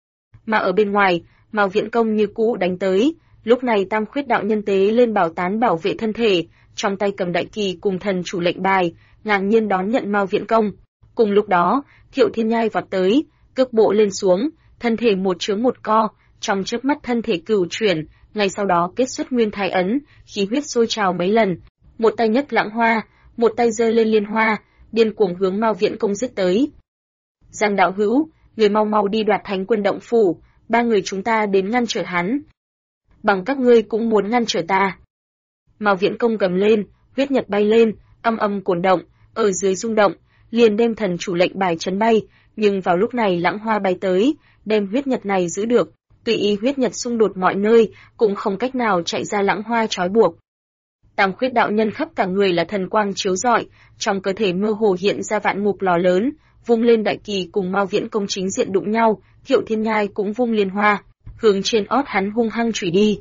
A: Mà ở bên ngoài, Mao Viễn Công như cũ đánh tới, lúc này Tam Khuyết đạo nhân tế lên bảo tán bảo vệ thân thể, trong tay cầm đại kỳ cùng thần chủ lệnh bài, ngang nhiên đón nhận Mao Viễn Công. Cùng lúc đó, Thiệu Thiên Nhai vọt tới, cước bộ lên xuống, thân thể một chướng một co, trong chớp mắt thân thể cửu chuyển, ngay sau đó kết xuất nguyên thái ấn, khí huyết sôi trào mấy lần, một tay nhấc lãng hoa, một tay giơ lên liên hoa, điên cuồng hướng Mao Viễn Công giết tới. Giang đạo hữu, người mau mau đi đoạt Thánh Quân động phủ, ba người chúng ta đến ngăn trở hắn. Bằng các ngươi cũng muốn ngăn trở ta. Mao Viễn Công gầm lên, huyết nhật bay lên, âm âm cuồn động, ở dưới rung động, liền đem thần chủ lệnh bài chấn bay, nhưng vào lúc này lãng hoa bay tới, đem huyết nhật này giữ được, tùy ý huyết nhật xung đột mọi nơi, cũng không cách nào chạy ra lãng hoa trói buộc. Tam Khuyết đạo nhân khắp cả người là thần quang chiếu rọi, trong cơ thể mơ hồ hiện ra vạn ngục lò lớn, vung lên đại kỳ cùng Mao Viễn Công chính diện đụng nhau, Thiệu Thiên Nhai cũng vung liên hoa, hướng trên ót hắn hung hăng chủy đi.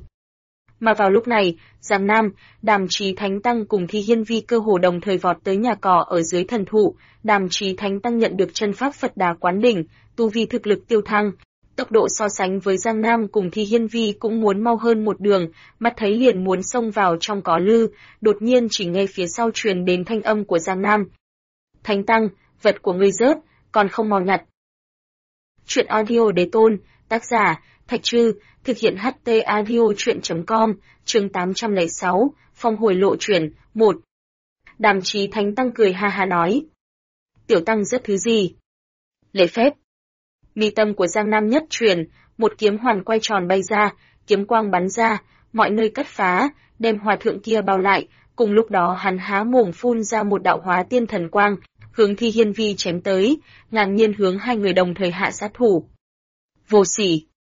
A: Mà vào lúc này, Giang Nam, Đàm Chí Thánh Tăng cùng Thi Hiên Vi cơ hồ đồng thời vọt tới nhà cỏ ở dưới thần thụ, Đàm Chí Thánh Tăng nhận được chân pháp Phật Đà quán đỉnh, tu vi thực lực tiêu thăng, tốc độ so sánh với Giang Nam cùng Thi Hiên Vi cũng muốn mau hơn một đường, mắt thấy liền muốn xông vào trong cỏ lư, đột nhiên chỉ nghe phía sau truyền đến thanh âm của Giang Nam. Thánh Tăng, vật của ngươi rớt, còn không mau nhặt. Chuyện audio đế tôn, tác giả, Thạch Trư, thực hiện HT audio chuyện.com, chương 806, phong hồi lộ chuyển, 1. Đàm Chí Thánh Tăng cười ha ha nói. Tiểu Tăng rất thứ gì? Lễ phép. Mi tâm của Giang Nam nhất truyền, một kiếm hoàn quay tròn bay ra, kiếm quang bắn ra, mọi nơi cắt phá, đem hòa thượng kia bao lại, cùng lúc đó hắn há mồm phun ra một đạo hóa tiên thần quang, hướng Thi Hiên Vi chém tới, ngang nhiên hướng hai người đồng thời hạ sát thủ. Vô sỉ.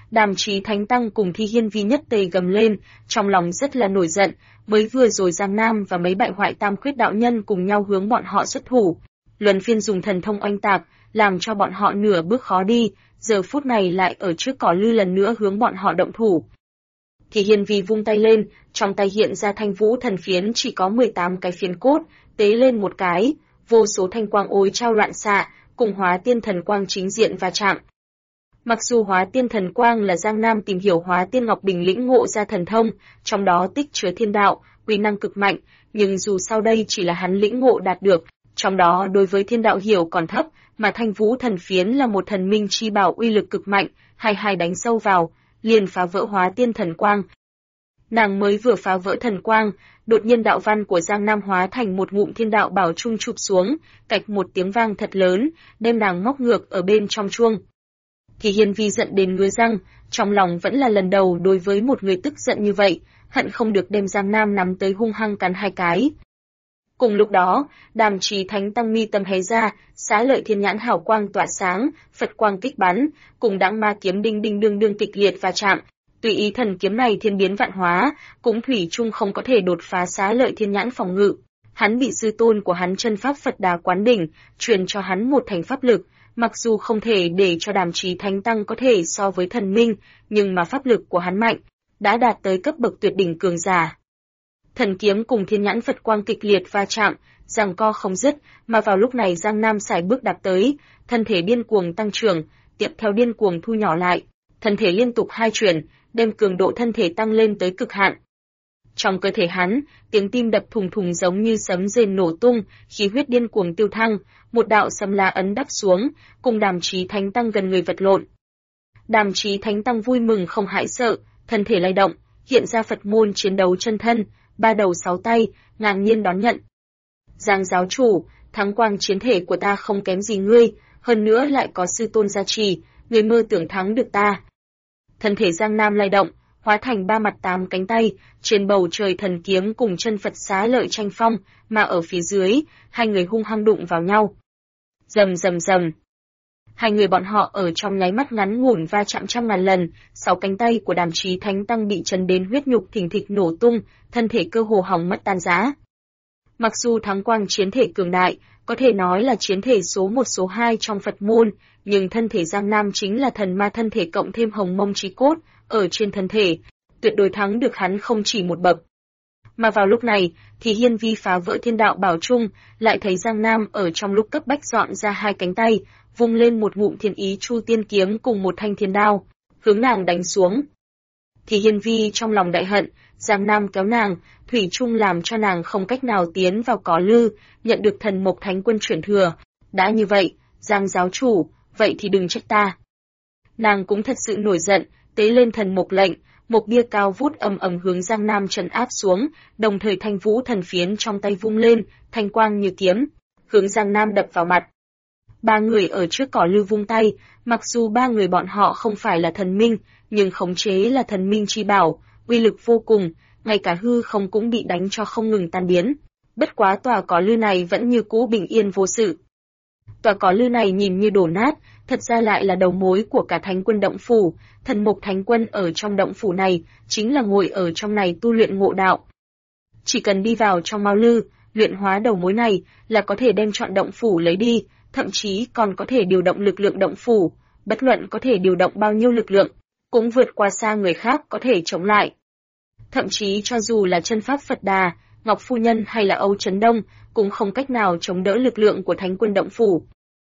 A: Đàm Chí Thánh Tăng cùng Thi Hiên Vi nhất tề gầm lên, trong lòng rất là nổi giận, mới vừa rồi Giang Nam và mấy bại hoại Tam Khuyết đạo nhân cùng nhau hướng bọn họ xuất thủ, luân phiên dùng thần thông oanh tạc, làm cho bọn họ nửa bước khó đi, giờ phút này lại ở trước cỏ lư lần nữa hướng bọn họ động thủ. Thì Hiên Vi vung tay lên, trong tay hiện ra thanh vũ thần phiến chỉ có 18 cái phiến cốt, tế lên một cái, vô số thanh quang ối trao loạn xạ, cùng hóa tiên thần quang chính diện va chạm. Mặc dù hóa tiên thần quang là Giang Nam tìm hiểu hóa tiên Ngọc Bình lĩnh ngộ ra thần thông, trong đó tích chứa thiên đạo, uy năng cực mạnh, nhưng dù sau đây chỉ là hắn lĩnh ngộ đạt được, trong đó đối với thiên đạo hiểu còn thấp, mà thanh vũ thần phiến là một thần minh chi bảo uy lực cực mạnh, hai đánh sâu vào, liền phá vỡ hóa tiên thần quang. Nàng mới vừa phá vỡ thần quang, đột nhiên đạo văn của Giang Nam hóa thành một ngụm thiên đạo bảo trung chụp xuống, cạch một tiếng vang thật lớn, đem nàng móc ngược ở bên trong chuông. Thì Hiên Vi giận đến ngứa răng, trong lòng vẫn là lần đầu đối với một người tức giận như vậy, hận không được đem Giang Nam nắm tới hung hăng cắn hai cái. Cùng lúc đó, Đàm Chí Thánh Tăng mi tâm hé ra, xá lợi thiên nhãn hào quang tỏa sáng, Phật quang kích bắn, cùng đãng ma kiếm đinh đinh đương đương kịch liệt va chạm. Tùy ý thần kiếm này thiên biến vạn hóa, cũng thủy chung không có thể đột phá xá lợi thiên nhãn phòng ngự. Hắn bị sư tôn của hắn chân pháp Phật Đà quán đỉnh, truyền cho hắn một thành pháp lực, mặc dù không thể để cho Đàm Chí Thánh Tăng có thể so với thần minh, nhưng mà pháp lực của hắn mạnh, đã đạt tới cấp bậc tuyệt đỉnh cường giả. Thần kiếm cùng thiên nhãn Phật quang kịch liệt va chạm, giằng co không dứt, mà vào lúc này Giang Nam sải bước đạp tới, thân thể điên cuồng tăng trưởng, tiếp theo điên cuồng thu nhỏ lại, thân thể liên tục hai chuyển, đem cường độ thân thể tăng lên tới cực hạn. Trong cơ thể hắn, tiếng tim đập thùng thùng giống như sấm rền nổ tung, khí huyết điên cuồng tiêu thăng, một đạo sấm lá ấn đắp xuống, cùng Đàm Chí Thánh Tăng gần người vật lộn. Đàm Chí Thánh Tăng vui mừng không hãi sợ, thân thể lay động, hiện ra Phật môn chiến đấu chân thân, ba đầu sáu tay, ngang nhiên đón nhận. Giang giáo chủ, thắng quang chiến thể của ta không kém gì ngươi, hơn nữa lại có sư tôn gia trì, ngươi mơ tưởng thắng được ta. Thân thể Giang Nam lay động, hóa thành ba mặt tám cánh tay, trên bầu trời thần kiếm cùng chân Phật xá lợi tranh phong, mà ở phía dưới, hai người hung hăng đụng vào nhau. Rầm rầm rầm. Hai người bọn họ ở trong nháy mắt ngắn ngủn va chạm trăm ngàn lần, sáu cánh tay của Đàm Chí Thánh Tăng bị chấn đến huyết nhục thình thịch nổ tung, thân thể cơ hồ hỏng mất tan rã. Mặc dù thắng quang chiến thể cường đại, có thể nói là chiến thể số 1 số 2 trong Phật môn, nhưng thân thể Giang Nam chính là thần ma thân thể cộng thêm hồng mông chí cốt, ở trên thân thể, tuyệt đối thắng được hắn không chỉ một bậc. Mà vào lúc này, thì Hiên Vi phá vỡ thiên đạo bảo trung, lại thấy Giang Nam ở trong lúc cấp bách dọn ra hai cánh tay, vung lên một ngụm thiên ý chu tiên kiếm cùng một thanh thiên đao, hướng nàng đánh xuống. Thì Hiên Vi trong lòng đại hận, Giang Nam kéo nàng, thủy chung làm cho nàng không cách nào tiến vào cỏ lư, nhận được thần mộc thánh quân chuyển thừa. Đã như vậy, Giang giáo chủ, vậy thì đừng trách ta. Nàng cũng thật sự nổi giận, tế lên thần mộc lệnh, một bia cao vút ầm ầm hướng Giang Nam trấn áp xuống, đồng thời thanh vũ thần phiến trong tay vung lên, thanh quang như kiếm, hướng Giang Nam đập vào mặt. Ba người ở trước cỏ lư vung tay, mặc dù ba người bọn họ không phải là thần minh, nhưng khống chế là thần minh chi bảo, uy lực vô cùng, ngay cả hư không cũng bị đánh cho không ngừng tan biến. Bất quá tòa cỏ lư này vẫn như cũ bình yên vô sự. Tòa cỏ lư này nhìn như đổ nát, thật ra lại là đầu mối của cả thánh quân động phủ, thần mộc thánh quân ở trong động phủ này, chính là ngồi ở trong này tu luyện ngộ đạo. Chỉ cần đi vào trong mao lư, luyện hóa đầu mối này là có thể đem trọn động phủ lấy đi, thậm chí còn có thể điều động lực lượng động phủ, bất luận có thể điều động bao nhiêu lực lượng, cũng vượt qua xa người khác có thể chống lại. Thậm chí cho dù là chân pháp Phật Đà, Ngọc Phu Nhân hay là Âu Chấn Đông, cũng không cách nào chống đỡ lực lượng của thánh quân động phủ.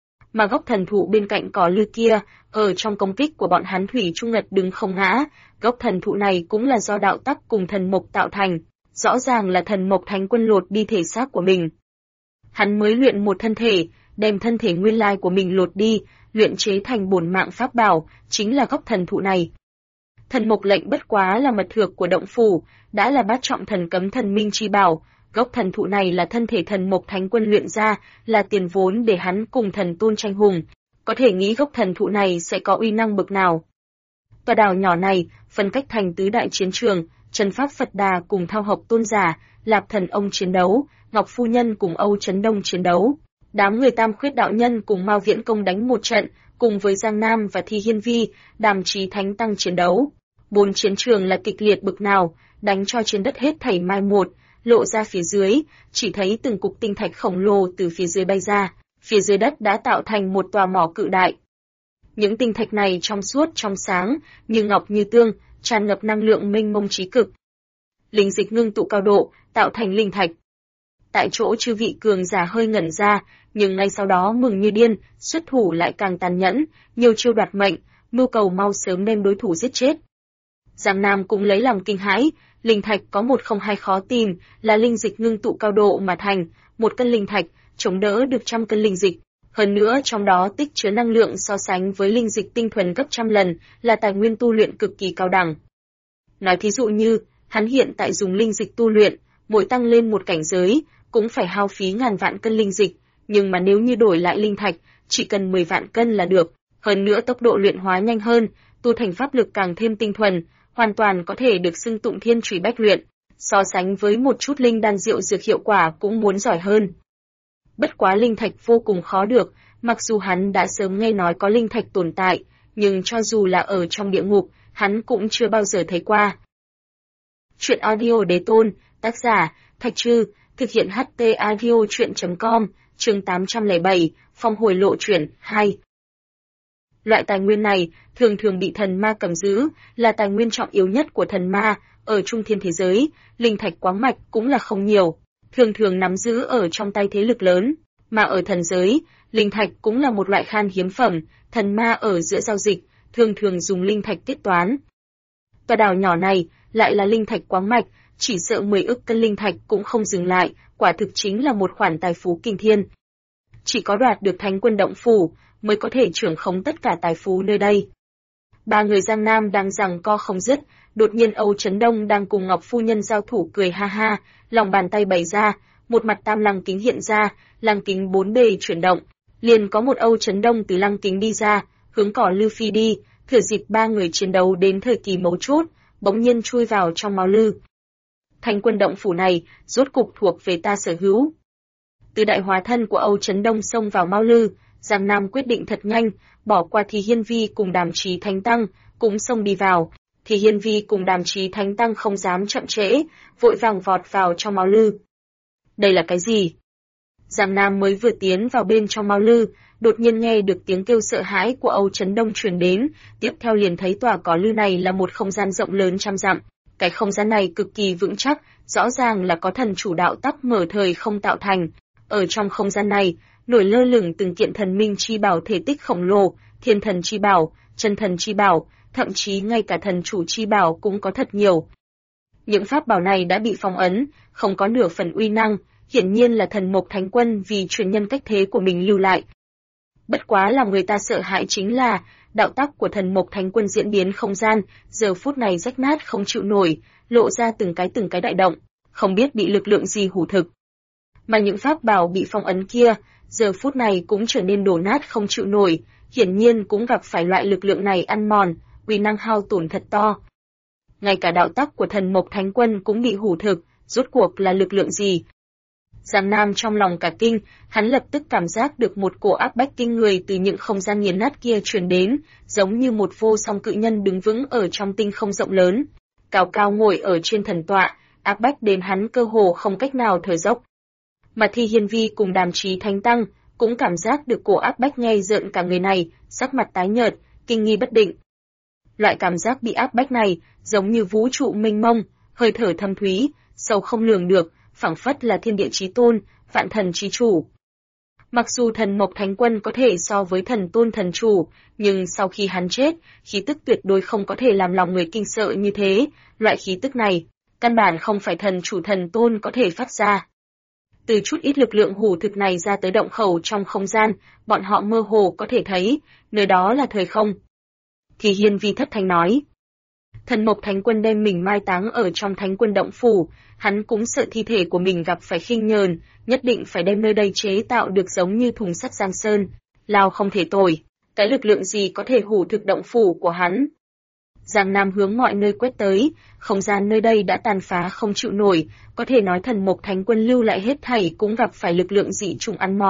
A: Mà gốc thần thụ bên cạnh cỏ lư kia, ở trong công kích của bọn hắn thủy trung ngật đứng không ngã, gốc thần thụ này cũng là do đạo tắc cùng thần mộc tạo thành, rõ ràng là thần mộc thánh quân lột đi thể xác của mình. Hắn mới luyện một thân thể, đem thân thể nguyên lai của mình lột đi, luyện chế thành bổn mạng pháp bảo, chính là gốc thần thụ này. Thần mộc lệnh bất quá là mật thược của động phủ, đã là bát trọng thần cấm thần minh chi bảo, gốc thần thụ này là thân thể thần mộc thánh quân luyện ra, là tiền vốn để hắn cùng thần tôn tranh hùng, có thể nghĩ gốc thần thụ này sẽ có uy năng bực nào. Tòa đảo nhỏ này, phân cách thành tứ đại chiến trường, chân pháp Phật Đà cùng Thao Học tôn giả, Lạp Thần Ông chiến đấu, Ngọc Phu Nhân cùng Âu Chấn Đông chiến đấu. Đám người Tam Khuyết đạo nhân cùng Mao Viễn Công đánh một trận, cùng với Giang Nam và Thi Hiên Vi, Đàm Chí Thánh Tăng chiến đấu. 4 chiến trường là kịch liệt bực nào, đánh cho trên đất hết thảy mai một, lộ ra phía dưới, chỉ thấy từng cục tinh thạch khổng lồ từ phía dưới bay ra, phía dưới đất đã tạo thành một tòa mỏ cự đại. Những tinh thạch này trong suốt trong sáng, như ngọc như tương, tràn ngập năng lượng mênh mông trí cực. Linh dịch ngưng tụ cao độ, tạo thành linh thạch. Tại chỗ chư vị cường giả hơi ngẩn ra, nhưng ngay sau đó mừng như điên, xuất thủ lại càng tàn nhẫn, nhiều chiêu đoạt mệnh, mưu cầu mau sớm đem đối thủ giết chết. Giang Nam cũng lấy làm kinh hãi, linh thạch có một không hai khó tìm, là linh dịch ngưng tụ cao độ mà thành, 1 cân linh thạch chống đỡ được 100 cân linh dịch. Hơn nữa trong đó tích chứa năng lượng so sánh với linh dịch tinh thuần gấp 100 lần, là tài nguyên tu luyện cực kỳ cao đẳng. Nói thí dụ như, hắn hiện tại dùng linh dịch tu luyện, mỗi tăng lên một cảnh giới, cũng phải hao phí ngàn vạn cân linh dịch, nhưng mà nếu như đổi lại linh thạch, chỉ cần 10 vạn cân là được. Hơn nữa tốc độ luyện hóa nhanh hơn, tu thành pháp lực càng thêm tinh thuần, hoàn toàn có thể được xưng tụng thiên chủy bách luyện, so sánh với một chút linh đan diệu dược hiệu quả cũng muốn giỏi hơn. Bất quá linh thạch vô cùng khó được, mặc dù hắn đã sớm nghe nói có linh thạch tồn tại, nhưng cho dù là ở trong địa ngục, hắn cũng chưa bao giờ thấy qua. Chuyện audio đế tôn, tác giả, Thạch Trư, thực hiện HT audio chuyện.com, chương 807, phong hồi lộ chuyển, 2. Loại tài nguyên này, thường thường bị thần ma cầm giữ, là tài nguyên trọng yếu nhất của thần ma, ở trung thiên thế giới, linh thạch quáng mạch cũng là không nhiều, thường thường nắm giữ ở trong tay thế lực lớn, mà ở thần giới, linh thạch cũng là một loại khan hiếm phẩm, thần ma ở giữa giao dịch, thường thường dùng linh thạch tiết toán. Tòa đảo nhỏ này, lại là linh thạch quáng mạch, chỉ sợ 10 ức cân linh thạch cũng không dừng lại, quả thực chính là một khoản tài phú kinh thiên. Chỉ có đoạt được Thánh Quân Động Phủ, mới có thể trưởng khống tất cả tài phú nơi đây. 3 người Giang Nam đang giằng co không dứt, đột nhiên Âu Chấn Đông đang cùng Ngọc Phu Nhân giao thủ cười ha ha, lòng bàn tay bày ra, một mặt tam lăng kính hiện ra, lăng kính 4 bề chuyển động, liền có một Âu Chấn Đông từ lăng kính đi ra, hướng cỏ Lư Phi đi, thừa dịp 3 người chiến đấu đến thời kỳ mấu chốt, bỗng nhiên chui vào trong máu Lư. Thánh Quân Động Phủ này, rốt cục thuộc về ta sở hữu. Từ đại hóa thân của Âu Chấn Đông xông vào Mao Lư, Giang Nam quyết định thật nhanh, bỏ qua Thì Hiên Vi cùng Đàm Chí Thánh Tăng, cũng xông đi vào. Thì Hiên Vi cùng Đàm Chí Thánh Tăng không dám chậm trễ, vội vàng vọt vào trong Mao Lư. Đây là cái gì? Giang Nam mới vừa tiến vào bên trong Mao Lư, đột nhiên nghe được tiếng kêu sợ hãi của Âu Chấn Đông truyền đến, tiếp theo liền thấy tòa cỏ lư này là một không gian rộng lớn trăm dặm. Cái không gian này cực kỳ vững chắc, rõ ràng là có thần chủ đạo tắc mở thời không tạo thành. Ở trong không gian này, nổi lơ lửng từng kiện thần minh chi bảo thể tích khổng lồ, thiên thần chi bảo, chân thần chi bảo, thậm chí ngay cả thần chủ chi bảo cũng có thật nhiều. Những pháp bảo này đã bị phong ấn, không có nửa phần uy năng, hiển nhiên là thần Mộc Thánh Quân vì truyền nhân cách thế của mình lưu lại. Bất quá làm người ta sợ hãi chính là, đạo tắc của thần Mộc Thánh Quân diễn biến không gian, giờ phút này rách nát không chịu nổi, lộ ra từng cái đại động, không biết bị lực lượng gì hủ thực. Mà những pháp bảo bị phong ấn kia, giờ phút này cũng trở nên đổ nát không chịu nổi, hiển nhiên cũng gặp phải loại lực lượng này ăn mòn, uy năng hao tổn thật to. Ngay cả đạo tắc của thần Mộc Thánh Quân cũng bị hủ thực, rốt cuộc là lực lượng gì? Giang Nam trong lòng cả kinh, hắn lập tức cảm giác được một cổ áp bách kinh người từ những không gian nghiền nát kia truyền đến, giống như một vô song cự nhân đứng vững ở trong tinh không rộng lớn, cao cao ngồi ở trên thần tọa, áp bách đến hắn cơ hồ không cách nào thở dốc. Mà Thi Hiên Vi cùng Đàm Chí Thánh Tăng cũng cảm giác được cổ áp bách nghe rợn cả người này, sắc mặt tái nhợt, kinh nghi bất định. Loại cảm giác bị áp bách này, giống như vũ trụ mênh mông, hơi thở thâm thúy, sâu không lường được, phảng phất là thiên địa chí tôn, vạn thần chí chủ. Mặc dù thần Mộc Thánh Quân có thể so với thần tôn thần chủ, nhưng sau khi hắn chết, khí tức tuyệt đối không có thể làm lòng người kinh sợ như thế, loại khí tức này, căn bản không phải thần chủ thần tôn có thể phát ra. Từ chút ít lực lượng hủ thực này ra tới động khẩu trong không gian, bọn họ mơ hồ có thể thấy, nơi đó là thời không. Thì Hiên Vi thất thanh nói. Thần Mộc Thánh Quân đem mình mai táng ở trong Thánh Quân Động Phủ, hắn cũng sợ thi thể của mình gặp phải khinh nhờn, nhất định phải đem nơi đây chế tạo được giống như thùng sắt Giang Sơn, lao không thể tồi, cái lực lượng gì có thể hủ thực động phủ của hắn. Giang Nam hướng mọi nơi quét tới, không gian nơi đây đã tàn phá không chịu nổi, có thể nói thần Mộc Thánh Quân lưu lại hết thảy cũng gặp phải lực lượng dị trùng ăn mòn,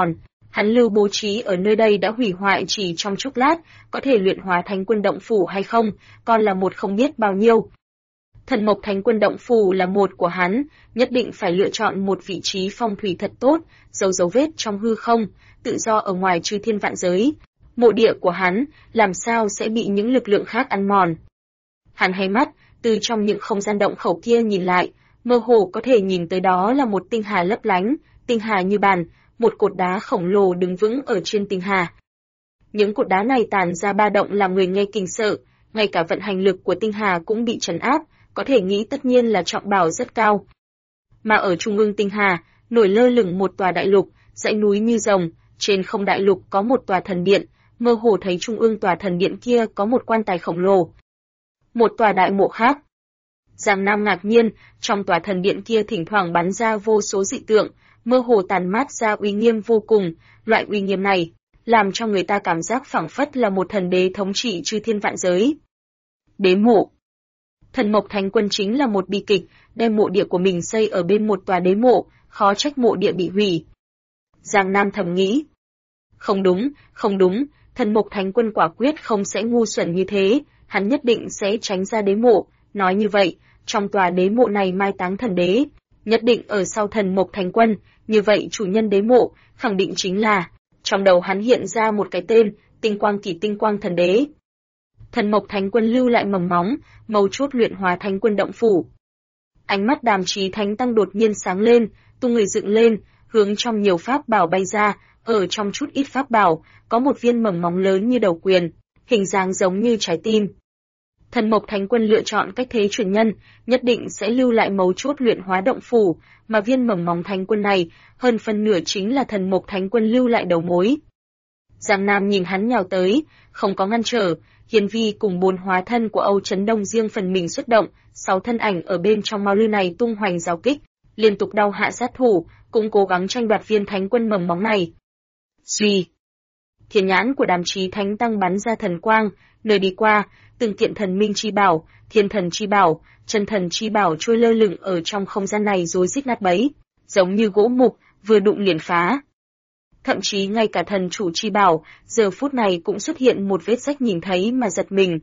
A: Hắn lưu bố trí ở nơi đây đã hủy hoại chỉ trong chốc lát, có thể luyện hóa Thánh Quân Động Phủ hay không, còn là một không biết bao nhiêu. Thần mộc Thánh Quân Động Phủ là một của hắn, nhất định phải lựa chọn một vị trí phong thủy thật tốt, giấu dấu vết trong hư không, tự do ở ngoài chư thiên vạn giới. Mộ địa của hắn, làm sao sẽ bị những lực lượng khác ăn mòn. Hắn hay mắt, từ trong những không gian động khẩu kia nhìn lại, mơ hồ có thể nhìn tới đó là một tinh hà lấp lánh, tinh hà như bàn, một cột đá khổng lồ đứng vững ở trên tinh hà. Những cột đá này tản ra ba động làm người nghe kinh sợ, ngay cả vận hành lực của tinh hà cũng bị trấn áp, có thể nghĩ tất nhiên là trọng bảo rất cao. Mà ở trung ương tinh hà, nổi lơ lửng một tòa đại lục, dãy núi như rồng, trên không đại lục có một tòa thần điện, mơ hồ thấy trung ương tòa thần điện kia có một quan tài khổng lồ. Một tòa đại mộ khác. Giang Nam ngạc nhiên, trong tòa thần điện kia thỉnh thoảng bắn ra vô số dị tượng, mơ hồ tàn mát ra uy nghiêm vô cùng, loại uy nghiêm này làm cho người ta cảm giác phảng phất là một thần đế thống trị chư thiên vạn giới. Đế mộ. Thần mộc Thánh Quân chính là một bi kịch, đem mộ địa của mình xây ở bên một tòa đế mộ, khó trách mộ địa bị hủy. Giang Nam thầm nghĩ. Không đúng, thần mộc Thánh Quân quả quyết không sẽ ngu xuẩn như thế, hắn nhất định sẽ tránh ra đế mộ, nói như vậy, trong tòa đế mộ này mai táng thần đế, nhất định ở sau thần mộc Thánh Quân, như vậy chủ nhân đế mộ, khẳng định chính là, trong đầu hắn hiện ra một cái tên, Tinh Quang Kỳ Tinh Quang Thần Đế. Thần mộc Thánh Quân lưu lại mầm móng, mấu chốt luyện hóa Thánh Quân Động Phủ. Ánh mắt Đàm Chí Thánh Tăng đột nhiên sáng lên, tung người dựng lên, hướng trong nhiều pháp bảo bay ra, ở trong chút ít pháp bảo, có một viên mầm móng lớn như đầu quyền, hình dáng giống như trái tim. Thần mộc Thánh Quân lựa chọn cách thế truyền nhân, nhất định sẽ lưu lại mấu chốt luyện hóa động phủ, mà viên mầm móng Thánh Quân này, hơn phân nửa chính là thần mộc Thánh Quân lưu lại đầu mối. Giang Nam nhìn hắn nhào tới, không có ngăn trở, Hiền Vi cùng 4 hóa thân của Âu Chấn Đông riêng phần mình xuất động, 6 thân ảnh ở bên trong mao lư này tung hoành giao kích, liên tục đao hạ sát thủ, cũng cố gắng tranh đoạt viên Thánh Quân mầm móng này. Suy, thiên nhãn của Đàm Chí Thánh Tăng bắn ra thần quang, nơi đi qua, từng kiện thần minh chi bảo, thiên thần chi bảo, chân thần chi bảo trôi lơ lửng ở trong không gian này rối rít nát bấy, giống như gỗ mục, vừa đụng liền phá. Thậm chí ngay cả thần chủ chi bảo, giờ phút này cũng xuất hiện một vết rách nhìn thấy mà giật mình.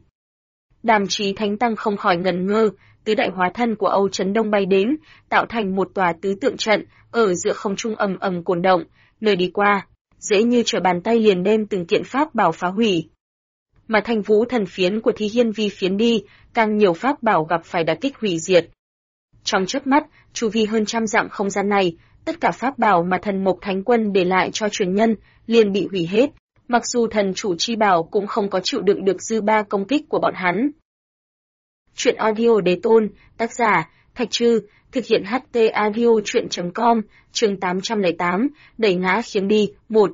A: Đàm Chí Thánh Tăng không khỏi ngần ngơ, tứ đại hóa thân của Âu Chấn Đông bay đến, tạo thành một tòa tứ tượng trận, ở giữa không trung ầm ầm cuồn động, nơi đi qua, dễ như trở bàn tay liền đem từng kiện pháp bảo phá hủy. Mà Thanh Vũ thần phiến của Thi Hiên Vi phiến đi, càng nhiều pháp bảo gặp phải đả kích hủy diệt. Trong chớp mắt, chu vi hơn trăm dặm không gian này, tất cả pháp bảo mà thần mộc Thánh Quân để lại cho truyền nhân, liền bị hủy hết, mặc dù thần chủ chi bảo cũng không có chịu đựng được dư ba công kích của bọn hắn. Truyện audio Đế Tôn, tác giả, Thạch Trư, thực hiện HT audio truyện.com, chương 808, đẩy ngã khiếng đi, 1.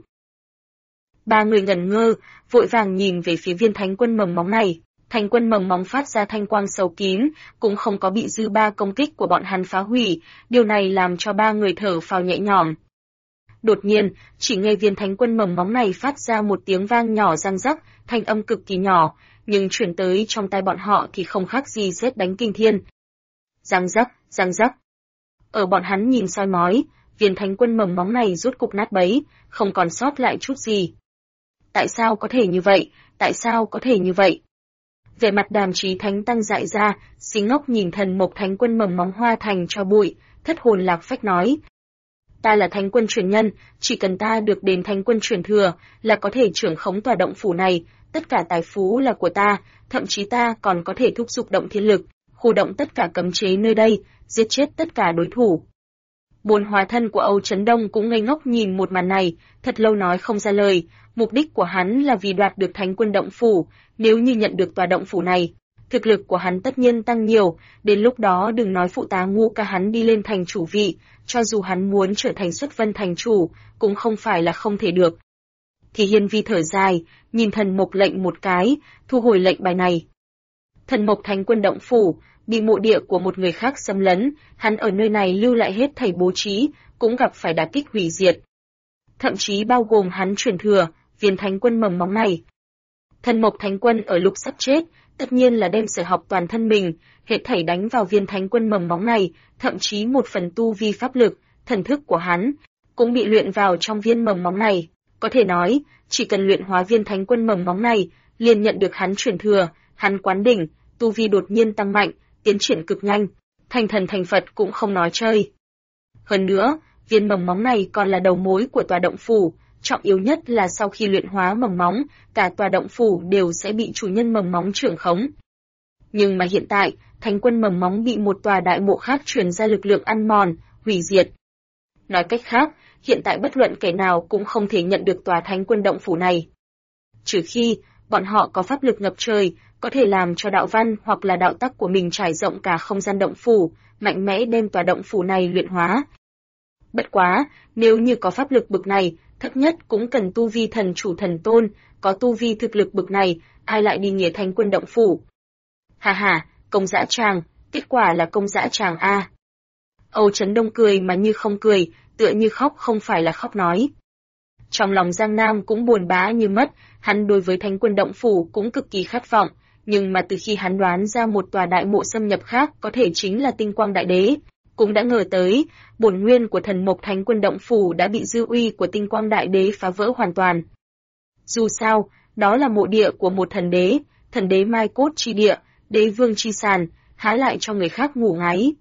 A: Ba người ngẩn ngơ, vội vàng nhìn về phía viên Thánh Quân mầm móng này. Thánh Quân mầm móng phát ra thanh quang sâu kín, cũng không có bị dư ba công kích của bọn hắn phá hủy, điều này làm cho ba người thở phào nhẹ nhõm. Đột nhiên, chỉ nghe viên Thánh Quân mầm móng này phát ra một tiếng vang nhỏ răng rắc, thanh âm cực kỳ nhỏ, nhưng chuyển tới trong tai bọn họ thì không khác gì sét đánh kinh thiên. Răng rắc. Ở bọn hắn nhìn soi mói, viên Thánh Quân mầm móng này rốt cục nát bấy, không còn sót lại chút gì. Tại sao có thể như vậy? Vẻ mặt Đàm Chí Thánh Tăng dại ra, xí ngốc nhìn thần mộc Thánh Quân mầm móng hoa thành cho bụi, thất hồn lạc phách nói. Ta là Thánh Quân truyền nhân, chỉ cần ta được đến Thánh Quân truyền thừa, là có thể trưởng khống tòa động phủ này, tất cả tài phú là của ta, thậm chí ta còn có thể thúc giục động thiên lực, khu động tất cả cấm chế nơi đây, giết chết tất cả đối thủ. 4 hóa thân của Âu Chấn Đông cũng ngây ngốc nhìn một màn này, thật lâu nói không ra lời, mục đích của hắn là vì đoạt được Thánh Quân động phủ, nếu như nhận được tòa động phủ này, thực lực của hắn tất nhiên tăng nhiều, đến lúc đó đừng nói phụ tá ngu ca hắn đi lên thành chủ vị, cho dù hắn muốn trở thành xuất vân thành chủ, cũng không phải là không thể được. Thì Hiên Vi thở dài, nhìn thần mộc lệnh một cái, thu hồi lệnh bài này. Thần mộc Thánh Quân động phủ, bị mộ địa của một người khác xâm lấn, hắn ở nơi này lưu lại hết thảy bố trí, cũng gặp phải đả kích hủy diệt. Thậm chí bao gồm hắn truyền thừa, viên Thánh Quân mầm móng này. Thần mộc Thánh Quân ở lúc sắp chết, tất nhiên là đem sở học toàn thân mình, hết thảy đánh vào viên Thánh Quân mầm móng này, thậm chí một phần tu vi pháp lực, thần thức của hắn, cũng bị luyện vào trong viên mầm móng này. Có thể nói, chỉ cần luyện hóa viên thánh quân mầm móng này, liền nhận được hắn truyền thừa, hắn quán đỉnh, tu vi đột nhiên tăng mạnh, tiến triển cực nhanh, thành thần thành Phật cũng không nói chơi. Hơn nữa, viên mầm móng này còn là đầu mối của tòa động phủ, trọng yếu nhất là sau khi luyện hóa mầm móng, cả tòa động phủ đều sẽ bị chủ nhân mầm móng trưởng khống. Nhưng mà hiện tại, thánh quân mầm móng bị một tòa đại mộ khác truyền ra lực lượng ăn mòn, hủy diệt. Nói cách khác, hiện tại bất luận kẻ nào cũng không thể nhận được tòa thánh quân động phủ này. Trừ khi, bọn họ có pháp lực ngập trời, có thể làm cho đạo văn hoặc là đạo tắc của mình trải rộng cả không gian động phủ, mạnh mẽ đem tòa động phủ này luyện hóa. Bất quá, nếu như có pháp lực bực này, thấp nhất cũng cần tu vi thần chủ thần tôn, có tu vi thực lực bực này, ai lại đi nghĩa thánh quân động phủ. Hà hà, công dã tràng, kết quả là công dã tràng a. Âu Chấn Đông cười mà như không cười, tựa như khóc không phải là khóc nói. Trong lòng Giang Nam cũng buồn bã như mất, hắn đối với thánh quân động phủ cũng cực kỳ khát vọng, nhưng mà từ khi hắn đoán ra một tòa đại mộ xâm nhập khác có thể chính là Tinh Quang Đại Đế, cũng đã ngờ tới, bổn nguyên của thần mộc thánh quân động phủ đã bị dư uy của Tinh Quang Đại Đế phá vỡ hoàn toàn. Dù sao, đó là mộ địa của một thần đế mai cốt chi địa, đế vương chi sàn, há lại cho người khác ngủ ngáy.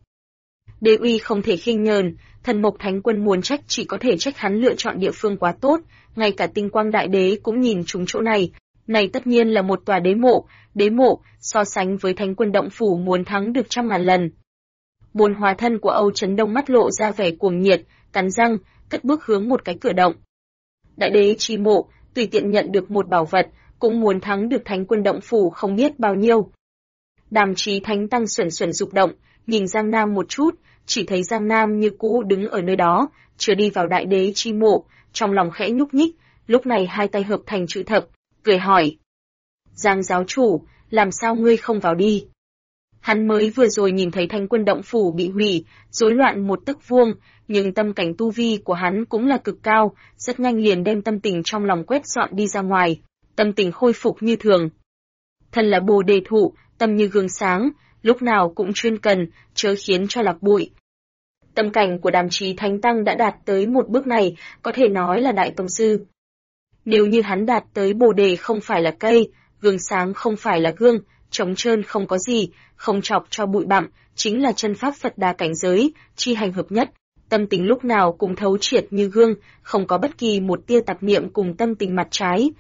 A: Đế uy không thể khinh nhờn, thần mộc thánh quân muốn trách chỉ có thể trách hắn lựa chọn địa phương quá tốt, ngay cả Tinh Quang Đại Đế cũng nhìn trúng chỗ này. Này tất nhiên là một tòa đế mộ, so sánh với thánh quân động phủ muốn thắng được 100.000 lần. Bốn hóa thân của Âu Chấn Đông mắt lộ ra vẻ cuồng nhiệt, cắn răng, cất bước hướng một cái cửa động. Đại đế chi mộ, tùy tiện nhận được một bảo vật, cũng muốn thắng được thánh quân động phủ không biết bao nhiêu. Đàm Chí Thánh Tăng xuẩn xuẩn rục động, nhìn Giang Nam một chút, chỉ thấy Giang Nam như cũ đứng ở nơi đó, chưa đi vào đại đế chi mộ, trong lòng khẽ nhúc nhích, lúc này hai tay hợp thành chữ thập, cười hỏi. Giang giáo chủ, làm sao ngươi không vào đi? Hắn mới vừa rồi nhìn thấy thánh quân động phủ bị hủy, rối loạn một tấc vuông, nhưng tâm cảnh tu vi của hắn cũng là cực cao, rất nhanh liền đem tâm tình trong lòng quét dọn đi ra ngoài, tâm tình khôi phục như thường. Thân là Bồ Đề thụ, tâm như gương sáng, lúc nào cũng chuyên cần, chớ khiến cho lạc bụi. Tâm cảnh của Đàm Chí Thánh Tăng đã đạt tới một bước này, có thể nói là đại tông sư. Nếu như hắn đạt tới Bồ Đề không phải là cây, gương sáng không phải là gương, trống trơn không có gì, không chọc cho bụi bặm, chính là chân pháp Phật Đà cảnh giới, chi hành hợp nhất, tâm tình lúc nào cũng thấu triệt như gương, không có bất kỳ một tia tạp niệm cùng tâm tình mặt trái.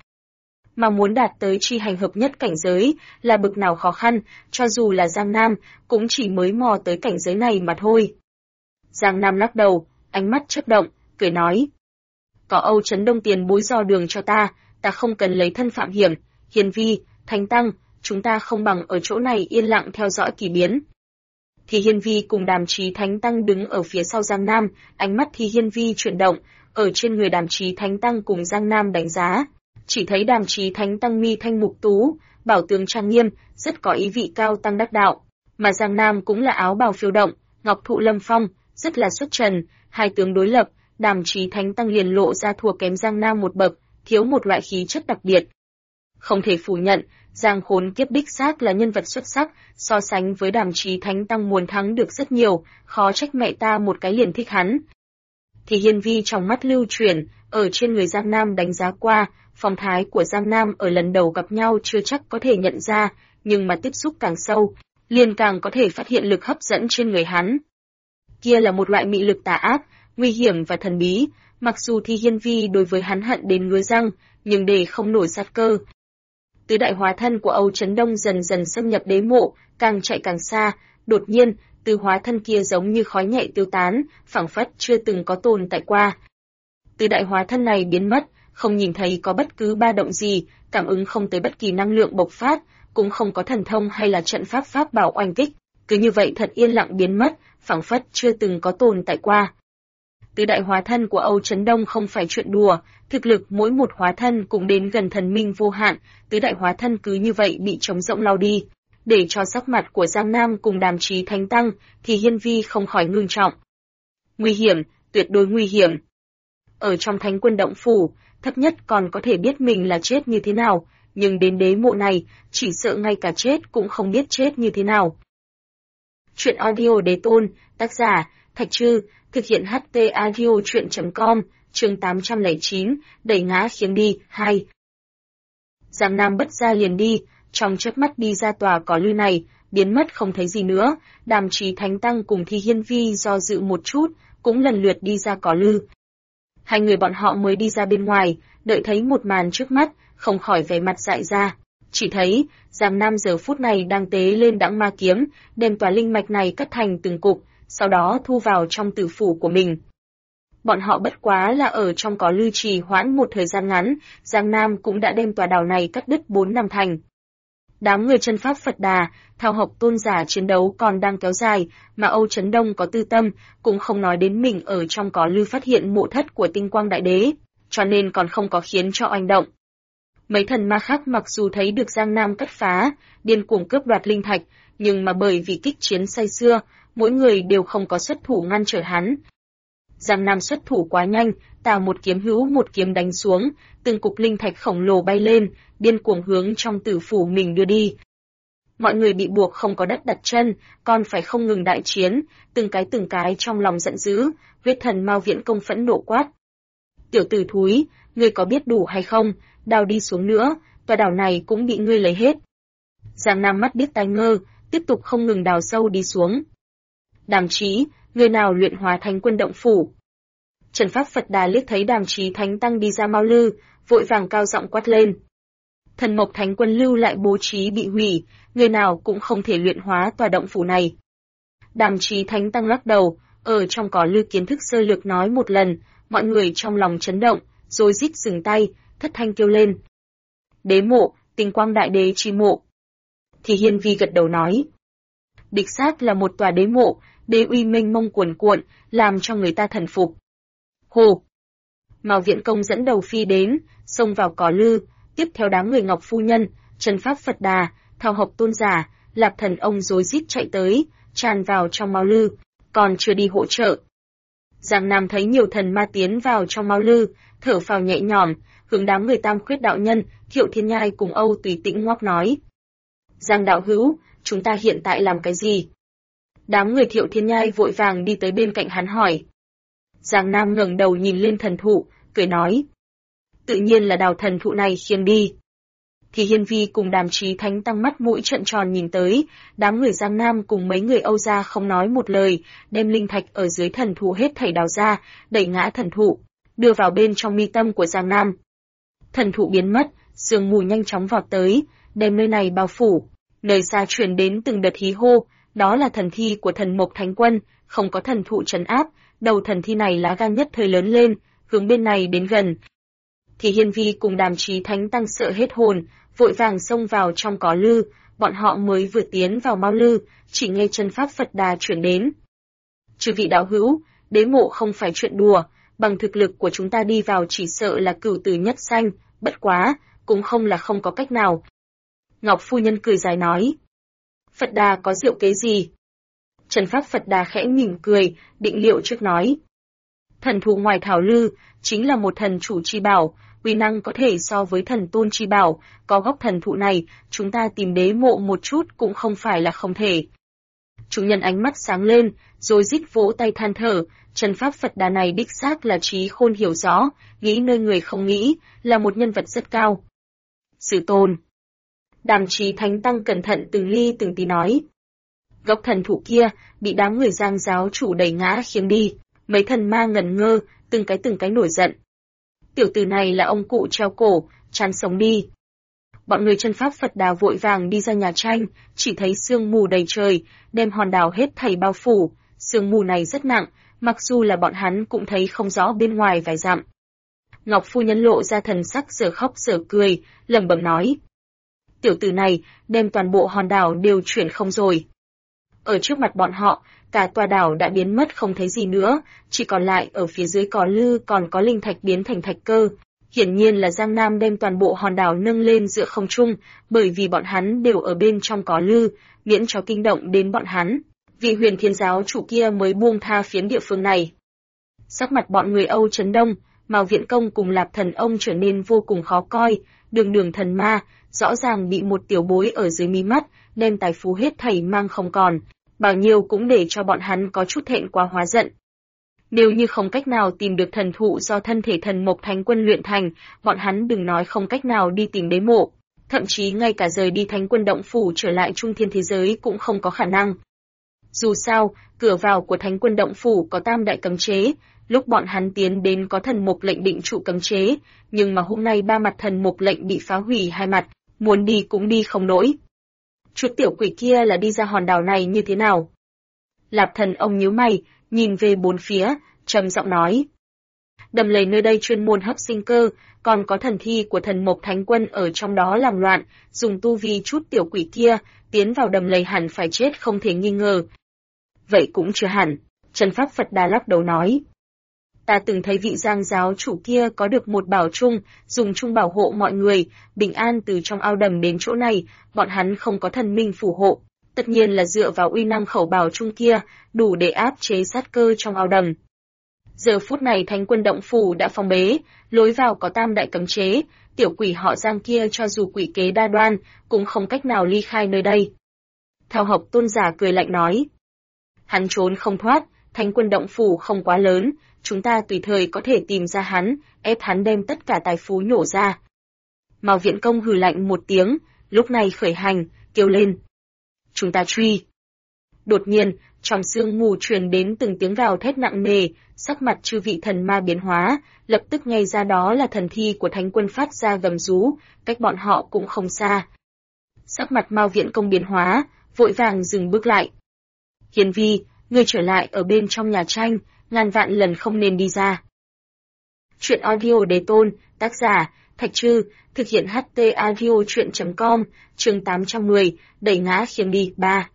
A: Mà muốn đạt tới chi hành hợp nhất cảnh giới là bực nào khó khăn, cho dù là Giang Nam cũng chỉ mới mò tới cảnh giới này mà thôi. Giang Nam lắc đầu, ánh mắt chớp động, cười nói: "Có Âu Chấn Đông tiền bối dò đường cho ta không cần lấy thân phạm hiểm, Hiền Vi, Thánh Tăng, chúng ta không bằng ở chỗ này yên lặng theo dõi kỳ biến." Thì Hiên Vi cùng Đàm Chí Thánh Tăng đứng ở phía sau Giang Nam, ánh mắt thì Hiên Vi chuyển động, ở trên người Đàm Chí Thánh Tăng cùng Giang Nam đánh giá. Chỉ thấy Đàm Chí Thánh Tăng mi thanh mục tú, bảo tướng trang nghiêm, rất có ý vị cao tăng đắc đạo, mà Giang Nam cũng là áo bào phiêu động, ngọc thụ lâm phong, rất là xuất trần, hai tướng đối lập, Đàm Chí Thánh Tăng liền lộ ra thua kém Giang Nam một bậc, thiếu một loại khí chất đặc biệt. Không thể phủ nhận, Giang Khốn Kiếp đích xác là nhân vật xuất sắc, so sánh với Đàm Chí Thánh Tăng muốn thắng được rất nhiều, khó trách mẹ ta một cái liền thích hắn. Thì Hiên Vi trong mắt lưu chuyển, ở trên người Giang Nam đánh giá qua, phong thái của Giang Nam ở lần đầu gặp nhau chưa chắc có thể nhận ra, nhưng mà tiếp xúc càng sâu, liền càng có thể phát hiện lực hấp dẫn trên người hắn. Kia là một loại mị lực tà ác, nguy hiểm và thần bí, mặc dù Thi Hiên Vi đối với hắn hận đến ngứa răng, nhưng để không nổi sát cơ. Tứ đại hóa thân của Âu Chấn Đông dần dần xâm nhập đế mộ, càng chạy càng xa, đột nhiên, tứ hóa thân kia giống như khói nhẹ tiêu tán, phảng phất chưa từng có tồn tại qua. Tứ đại hóa thân này biến mất, không nhìn thấy có bất cứ ba động gì, cảm ứng không tới bất kỳ năng lượng bộc phát, cũng không có thần thông hay là trận pháp bảo oanh kích, cứ như vậy thật yên lặng biến mất, phảng phất chưa từng có tồn tại qua. Tứ đại hóa thân của Âu Chấn Đông không phải chuyện đùa, thực lực mỗi một hóa thân cũng đến gần thần minh vô hạn, tứ đại hóa thân cứ như vậy bị trống rỗng lao đi, để cho sắc mặt của Giang Nam cùng Đàm Chí Thánh Tăng thì Hiên Vi không khỏi ngưng trọng. Nguy hiểm, tuyệt đối nguy hiểm. Ở trong Thánh Quân động phủ, thấp nhất còn có thể biết mình là chết như thế nào, nhưng đến đế mộ này, chỉ sợ ngay cả chết cũng không biết chết như thế nào. Chuyện audio Đế Tôn, tác giả Thạch Trư, thực hiện HT audio truyện.com, chương 809, đẩy ngã khiêng đi, 2. Giang Nam bất ra liền đi, trong chớp mắt đi ra tòa cỏ lư này, biến mất không thấy gì nữa. Đàm Chí Thánh Tăng cùng Thi Hiên Vi do dự một chút, cũng lần lượt đi ra cỏ lư. Hai người bọn họ mới đi ra bên ngoài, đợi thấy một màn trước mắt, không khỏi vẻ mặt dại ra. Chỉ thấy, Giang Nam giờ phút này đang tế lên đãng ma kiếm, đem tòa linh mạch này cắt thành từng cục, sau đó thu vào trong tử phủ của mình. Bọn họ bất quá là ở trong cỏ lư trì hoãn một thời gian ngắn, Giang Nam cũng đã đem tòa đảo này cắt đứt 4 năm thành. Đám người chân pháp Phật Đà, Thao Học tôn giả chiến đấu còn đang kéo dài, mà Âu Chấn Đông có tư tâm, cũng không nói đến mình ở trong cỏ lư phát hiện mộ thất của Tinh Quang Đại Đế, cho nên còn không có khiến cho oanh động. Mấy thần ma khác mặc dù thấy được Giang Nam cắt phá, điên cuồng cướp đoạt linh thạch, nhưng mà bởi vì kích chiến say xưa, mỗi người đều không có xuất thủ ngăn trở hắn. Giang Nam xuất thủ quá nhanh, tào một kiếm hữu một kiếm đánh xuống, từng cục linh thạch khổng lồ bay lên, điên cuồng hướng trong tử phủ mình đưa đi. Mọi người bị buộc không có đất đặt chân, còn phải không ngừng đại chiến, từng cái trong lòng giận dữ, huyết thần Mao Viễn Công phẫn nộ quát. Tiểu tử thúi, ngươi có biết đủ hay không, đào đi xuống nữa, tòa đảo này cũng bị ngươi lấy hết. Giang Nam mắt điếc tai ngơ, tiếp tục không ngừng đào sâu đi xuống. Đàm Chí, người nào luyện hóa Thánh Quân động phủ? Trần Pháp Phật Đà liếc thấy Đàm Chí Thánh Tăng đi ra mau lư, vội vàng cao giọng quát lên. Thần Mộc Thánh Quân lưu lại bố trí bị hủy, người nào cũng không thể luyện hóa tòa động phủ này. Đàm Chí Thánh Tăng lắc đầu, ở trong cỏ lư kiến thức sơ lược nói một lần, mọi người trong lòng chấn động, rồi rít dừng tay, thất thanh kêu lên. Đế mộ, Tinh Quang Đại Đế chi mộ. Thì Hiên Vi gật đầu nói. Đích xác là một tòa đế mộ, đế uy mênh mông cuồn cuộn, làm cho người ta thần phục. Hồ! Mao Viễn Công dẫn đầu phi đến, xông vào cỏ lư, tiếp theo đám người Ngọc Phu Nhân, Trần Pháp Phật Đà, Thao Học Tôn Giả, Lạp Thần Ông rối rít chạy tới, tràn vào trong Mao lư, còn chưa đi hỗ trợ. Giang Nam thấy nhiều thần ma tiến vào trong Mao lư, thở phào nhẹ nhõm, hướng đám người Tam Khuyết đạo nhân, Thiệu Thiên Nhai cùng Âu Tùy Tĩnh ngoắc nói. Giang đạo hữu, chúng ta hiện tại làm cái gì? Đám người Thiệu Thiên Nhai vội vàng đi tới bên cạnh hắn hỏi. Giang Nam ngẩng đầu nhìn lên thần thụ, cười nói. Tự nhiên là đào thần thụ này khiêng đi. Thì Hiên Vi cùng Đàm Chí Thánh Tăng mắt mũi trợn tròn nhìn tới, đám người Giang Nam cùng mấy người Âu gia không nói một lời, đem linh thạch ở dưới thần thụ hết thảy đào ra, đẩy ngã thần thụ, đưa vào bên trong mi tâm của Giang Nam. Thần thụ biến mất, sương mù nhanh chóng vọt tới, đem nơi này bao phủ, nơi xa truyền đến từng đợt hí hô, đó là thần thi của thần Mộc Thánh Quân, không có thần thụ trấn áp, đầu thần thi này lá gan nhất thời lớn lên, hướng bên này đến gần. Thì Hiên Vi cùng Đàm Chí Thánh Tăng sợ hết hồn, vội vàng xông vào trong cỏ lư, bọn họ mới vừa tiến vào Mao lư, chỉ nghe chân pháp Phật Đà chuyển đến. Chư vị đạo hữu, đế mộ không phải chuyện đùa, bằng thực lực của chúng ta đi vào chỉ sợ là cửu tử nhất sanh, bất quá, cũng không là không có cách nào. Ngọc Phu Nhân cười dài nói. Phật Đà có diệu kế gì? Trần Pháp Phật Đà khẽ mỉm cười, định liệu trước nói. Thần thụ ngoài thảo lư, chính là một thần chủ chi bảo, uy năng có thể so với thần tôn chi bảo, có gốc thần thụ này, chúng ta tìm đế mộ một chút cũng không phải là không thể. Chủ nhân ánh mắt sáng lên, rồi rít vỗ tay than thở, Trần Pháp Phật Đà này đích xác là trí khôn hiểu rõ, nghĩ nơi người không nghĩ, là một nhân vật rất cao. Sư tôn. Đàm Chí Thánh Tăng cẩn thận từng ly từng tí nói. Gốc thần thụ kia, bị đám người Giang giáo chủ đẩy ngã khiêng đi, mấy thần ma ngẩn ngơ, từng cái nổi giận. Tiểu tử này là ông cụ treo cổ, chán sống đi. Bọn người chân pháp Phật Đà vội vàng đi ra nhà tranh, chỉ thấy sương mù đầy trời, đem hòn đảo hết thảy bao phủ, sương mù này rất nặng, mặc dù là bọn hắn cũng thấy không rõ bên ngoài vài dặm. Ngọc Phu Nhân lộ ra thần sắc giờ khóc giờ cười, lẩm bẩm nói. Tiểu tử này, đem toàn bộ hòn đảo đều chuyển không rồi. Ở trước mặt bọn họ, cả tòa đảo đã biến mất không thấy gì nữa, chỉ còn lại ở phía dưới cỏ lư còn có linh thạch biến thành thạch cơ. Hiển nhiên là Giang Nam đem toàn bộ hòn đảo nâng lên giữa không trung, bởi vì bọn hắn đều ở bên trong cỏ lư, miễn cho kinh động đến bọn hắn. Vị Huyền Thiên giáo chủ kia mới buông tha phiến địa phương này. Sắc mặt bọn người Âu Chấn Đông, Mao Viễn Công cùng Lạp Thần Ông trở nên vô cùng khó coi, đường thần ma, rõ ràng bị một tiểu bối ở dưới mí mắt, đem tài phú hết thảy mang không còn, bao nhiêu cũng để cho bọn hắn có chút thẹn quá hóa giận. Nếu như không cách nào tìm được thần thụ do thân thể thần mộc thánh quân luyện thành, bọn hắn đừng nói không cách nào đi tìm đế mộ, thậm chí ngay cả rời đi thánh quân động phủ trở lại trung thiên thế giới cũng không có khả năng. Dù sao, cửa vào của thánh quân động phủ có tam đại cấm chế, lúc bọn hắn tiến đến có thần mộc lệnh định trụ cấm chế, nhưng mà hôm nay ba mặt thần mộc lệnh bị phá hủy hai mặt, muốn đi cũng đi không nổi. Chút tiểu quỷ kia là đi ra hòn đảo này như thế nào? Lạp Thần ông nhíu mày, nhìn về bốn phía, trầm giọng nói. Đầm lầy nơi đây chuyên môn hấp sinh cơ, còn có thần thi của thần mộc thánh quân ở trong đó làm loạn, dùng tu vi chút tiểu quỷ kia, tiến vào đầm lầy hẳn phải chết không thể nghi ngờ. Vậy cũng chưa hẳn, Trần Pháp Phật Đà lắc đầu nói. Ta từng thấy vị Giang giáo chủ kia có được một bảo chung, dùng chung bảo hộ mọi người, bình an từ trong ao đầm đến chỗ này, bọn hắn không có thần minh phù hộ. Tất nhiên là dựa vào uy năng khẩu bảo chung kia, đủ để áp chế sát cơ trong ao đầm. Giờ phút này thánh quân động phủ đã phong bế, lối vào có tam đại cấm chế, tiểu quỷ họ Giang kia cho dù quỷ kế đa đoan, cũng không cách nào ly khai nơi đây. Theo Học Tôn giả cười lạnh nói. Hắn trốn không thoát, thánh quân động phủ không quá lớn, chúng ta tùy thời có thể tìm ra hắn, ép hắn đem tất cả tài phú nhổ ra. Mao Viễn Công hừ lạnh một tiếng, lúc này khởi hành, kêu lên. Chúng ta truy. Đột nhiên, trong sương mù truyền đến từng tiếng gào thét nặng nề, sắc mặt chư vị thần ma biến hóa, lập tức ngay ra đó là thần thi của thánh quân phát ra gầm rú, cách bọn họ cũng không xa. Sắc mặt Mao Viễn Công biến hóa, vội vàng dừng bước lại. Hiền Vi, ngươi trở lại ở bên trong nhà tranh, ngàn vạn lần không nên đi ra. Chuyện audio đề tôn, tác giả, Thạch Trư, thực hiện HT audio chuyện.com, chương 810, đẩy ngã khiêng đi, 3.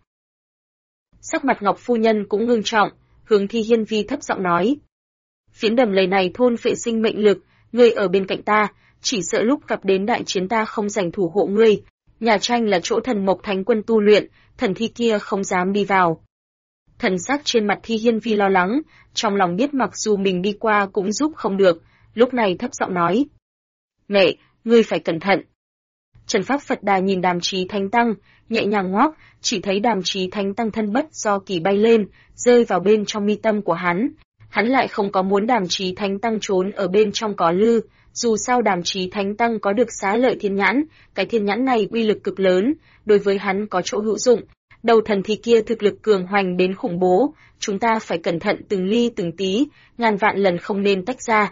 A: Sắc mặt Ngọc Phu Nhân cũng ngưng trọng, hướng Thi Hiên Vi thấp giọng nói. Phiến đầm lầy này thôn phệ sinh mệnh lực, ngươi ở bên cạnh ta, chỉ sợ lúc gặp đến đại chiến ta không giành thủ hộ ngươi. Nhà tranh là chỗ thần mộc thánh quân tu luyện, thần thi kia không dám đi vào. Thần sắc trên mặt Thi Hiên Vi lo lắng, trong lòng biết mặc dù mình đi qua cũng giúp không được, lúc này thấp giọng nói. Mẹ, ngươi phải cẩn thận. Trần Pháp Phật Đà nhìn Đàm Chí Thánh Tăng, nhẹ nhàng ngoác, chỉ thấy Đàm Chí Thánh Tăng thân bất do kỳ bay lên, rơi vào bên trong mi tâm của hắn. Hắn lại không có muốn Đàm Chí Thánh Tăng trốn ở bên trong có lư, dù sao Đàm Chí Thánh Tăng có được xá lợi thiên nhãn, cái thiên nhãn này uy lực cực lớn, đối với hắn có chỗ hữu dụng. Đầu thần thi kia thực lực cường hoành đến khủng bố, chúng ta phải cẩn thận từng ly từng tí, ngàn vạn lần không nên tách ra.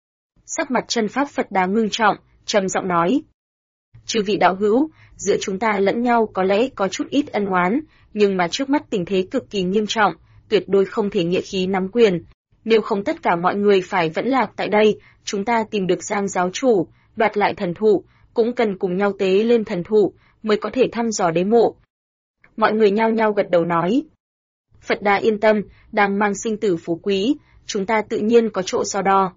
A: Sắc mặt Chân Pháp Phật Đà ngưng trọng, trầm giọng nói. Chư vị đạo hữu, giữa chúng ta lẫn nhau có lẽ có chút ít ân oán, nhưng mà trước mắt tình thế cực kỳ nghiêm trọng, tuyệt đối không thể nghĩa khí nắm quyền. Nếu không tất cả mọi người phải vẫn lạc tại đây, chúng ta tìm được Giang giáo chủ, đoạt lại thần thụ, cũng cần cùng nhau tế lên thần thụ, mới có thể thăm dò đế mộ. Mọi người nhao nhao gật đầu nói. Phật Đà yên tâm, đang mang sinh tử phú quý, chúng ta tự nhiên có chỗ so đo.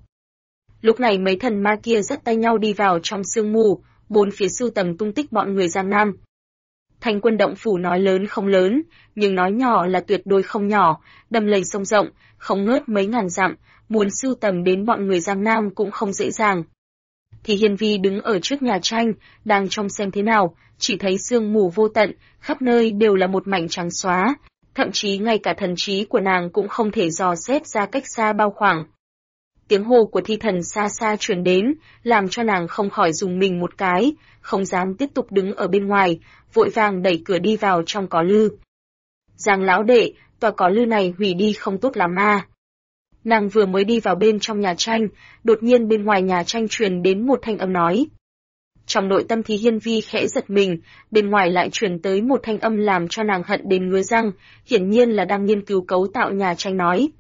A: Lúc này mấy thần ma kia dắt tay nhau đi vào trong sương mù, bốn phía sưu tầm tung tích bọn người Giang Nam. Thành quân động phủ nói lớn không lớn, nhưng nói nhỏ là tuyệt đối không nhỏ, đầm lầy sông rộng, không ngớt mấy ngàn dặm, muốn sưu tầm đến bọn người Giang Nam cũng không dễ dàng. Thì Hiên Vi đứng ở trước nhà tranh, đang trông xem thế nào, chỉ thấy sương mù vô tận, khắp nơi đều là một mảnh trắng xóa, thậm chí ngay cả thần trí của nàng cũng không thể dò xét ra cách xa bao khoảng. Tiếng hô của thi thần xa xa truyền đến, làm cho nàng không khỏi rùng mình một cái, không dám tiếp tục đứng ở bên ngoài, vội vàng đẩy cửa đi vào trong có lư. Giang lão đệ, tòa có lư này hủy đi không tốt lắm à. Nàng vừa mới đi vào bên trong nhà tranh, đột nhiên bên ngoài nhà tranh truyền đến một thanh âm nói. Trong nội tâm thì Hiên Vi khẽ giật mình, bên ngoài lại truyền tới một thanh âm làm cho nàng hận đến ngứa răng, hiển nhiên là đang nghiên cứu cấu tạo nhà tranh nói.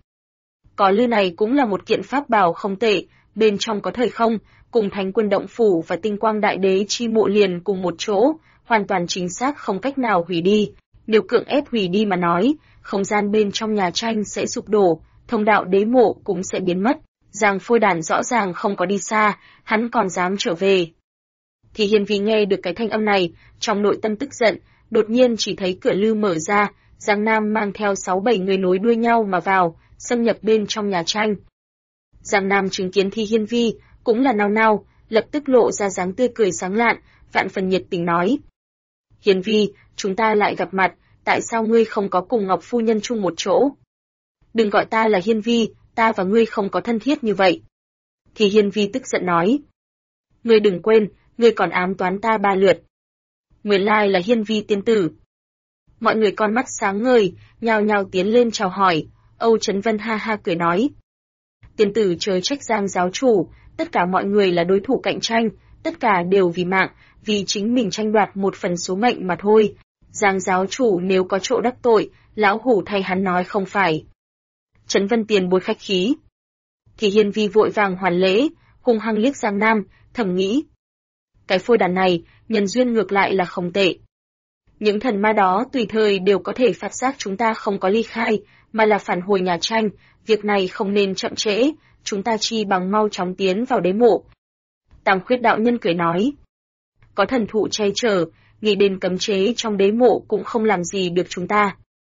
A: Có lư này cũng là một kiện pháp bảo không tệ, bên trong có thời không, cùng thánh quân động phủ và tinh quang đại đế chi mộ liền cùng một chỗ, hoàn toàn chính xác không cách nào hủy đi. Nếu cưỡng ép hủy đi mà nói, không gian bên trong nhà tranh sẽ sụp đổ, thông đạo đế mộ cũng sẽ biến mất. Giang Phôi Đàn rõ ràng không có đi xa, hắn còn dám trở về. Thì Hiên Vi nghe được cái thanh âm này, trong nội tâm tức giận, đột nhiên chỉ thấy cửa lư mở ra, Giang Nam mang theo 6-7 người nối đuôi nhau mà vào, xâm nhập bên trong nhà tranh. Giang Nam chứng kiến Thi Hiên Vi, cũng là nao nao, lập tức lộ ra dáng tươi cười sáng lạn, vạn phần nhiệt tình nói. Hiên Vi, chúng ta lại gặp mặt, tại sao ngươi không có cùng Ngọc Phu Nhân chung một chỗ? Đừng gọi ta là Hiên Vi, ta và ngươi không có thân thiết như vậy. Thì Hiên Vi tức giận nói. Ngươi đừng quên, ngươi còn ám toán ta 3 lượt. Nguyên lai là Hiên Vi tiên tử. Mọi người con mắt sáng ngời, nhao nhao tiến lên chào hỏi. Âu Chấn Vân ha ha cười nói. Tiên tử chớ trách Giang giáo chủ, tất cả mọi người là đối thủ cạnh tranh, tất cả đều vì mạng, vì chính mình tranh đoạt một phần số mệnh mà thôi. Giang giáo chủ nếu có chỗ đắc tội, lão hủ thay hắn nói không phải. Chấn Vân tiền bối khách khí. Thì Hiên Vi vội vàng hoàn lễ, hung hăng liếc Giang Nam, thầm nghĩ. Cái phôi đàn này, nhân duyên ngược lại là không tệ. Những thần ma đó tùy thời đều có thể phát giác chúng ta không có ly khai, mà là phản hồi nhà tranh, việc này không nên chậm trễ, chúng ta chi bằng mau chóng tiến vào đế mộ. Tam Khuyết đạo nhân cười nói. Có thần thụ che chở, nghĩ đến cấm chế trong đế mộ cũng không làm gì được chúng ta.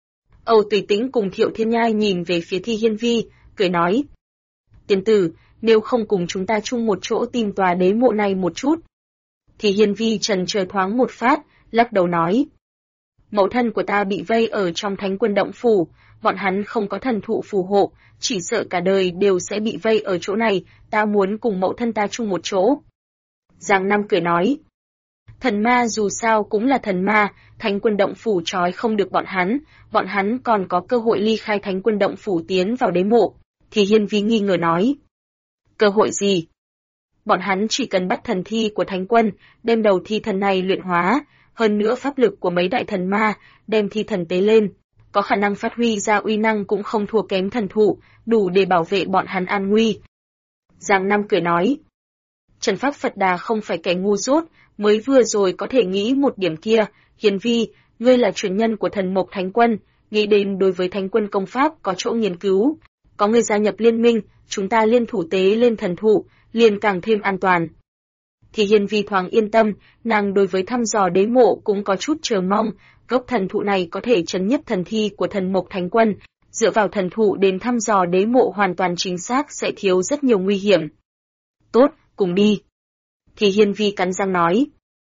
A: Âu Tùy Tĩnh cùng Thiệu Thiên Nhai nhìn về phía Thi Hiên Vi, cười nói. Tiên tử, nếu không cùng chúng ta chung một chỗ tìm tòa đế mộ này một chút. Thì Hiên Vi trần chờ thoáng một phát, lắc đầu nói. Mẫu thân của ta bị vây ở trong Thánh Quân Động Phủ, bọn hắn không có thần thụ phù hộ, chỉ sợ cả đời đều sẽ bị vây ở chỗ này, ta muốn cùng mẫu thân ta chung một chỗ. Giang Nam cười nói. Thần ma dù sao cũng là thần ma, Thánh Quân Động Phủ trói không được bọn hắn còn có cơ hội ly khai Thánh Quân Động Phủ tiến vào đế mộ. Thì Hiên Vi nghi ngờ nói. Cơ hội gì? Bọn hắn chỉ cần bắt thần thi của Thánh Quân, đem đầu thi thần này luyện hóa, hơn nữa pháp lực của mấy đại thần ma, đem thi thần tế lên, có khả năng phát huy ra uy năng cũng không thua kém thần thụ, đủ để bảo vệ bọn hắn an nguy. Giang Nam cười nói. Trần Pháp Phật Đà không phải kẻ ngu dốt, mới vừa rồi có thể nghĩ một điểm kia. Hiên Vi, ngươi là truyền nhân của thần Mộc Thánh Quân, nghĩ đến đối với Thánh Quân công pháp có chỗ nghiên cứu. Có người gia nhập liên minh, chúng ta liên thủ tế lên thần thụ, liền càng thêm an toàn. Thì Hiên Vi thoáng yên tâm, nàng đối với thăm dò đế mộ cũng có chút chờ mong, gốc thần thụ này có thể trấn nhiếp thần thi của thần Mộc Thánh Quân, dựa vào thần thụ đến thăm dò đế mộ hoàn toàn chính xác sẽ thiếu rất nhiều nguy hiểm. Tốt, cùng đi. Thì Hiên Vi cắn răng nói.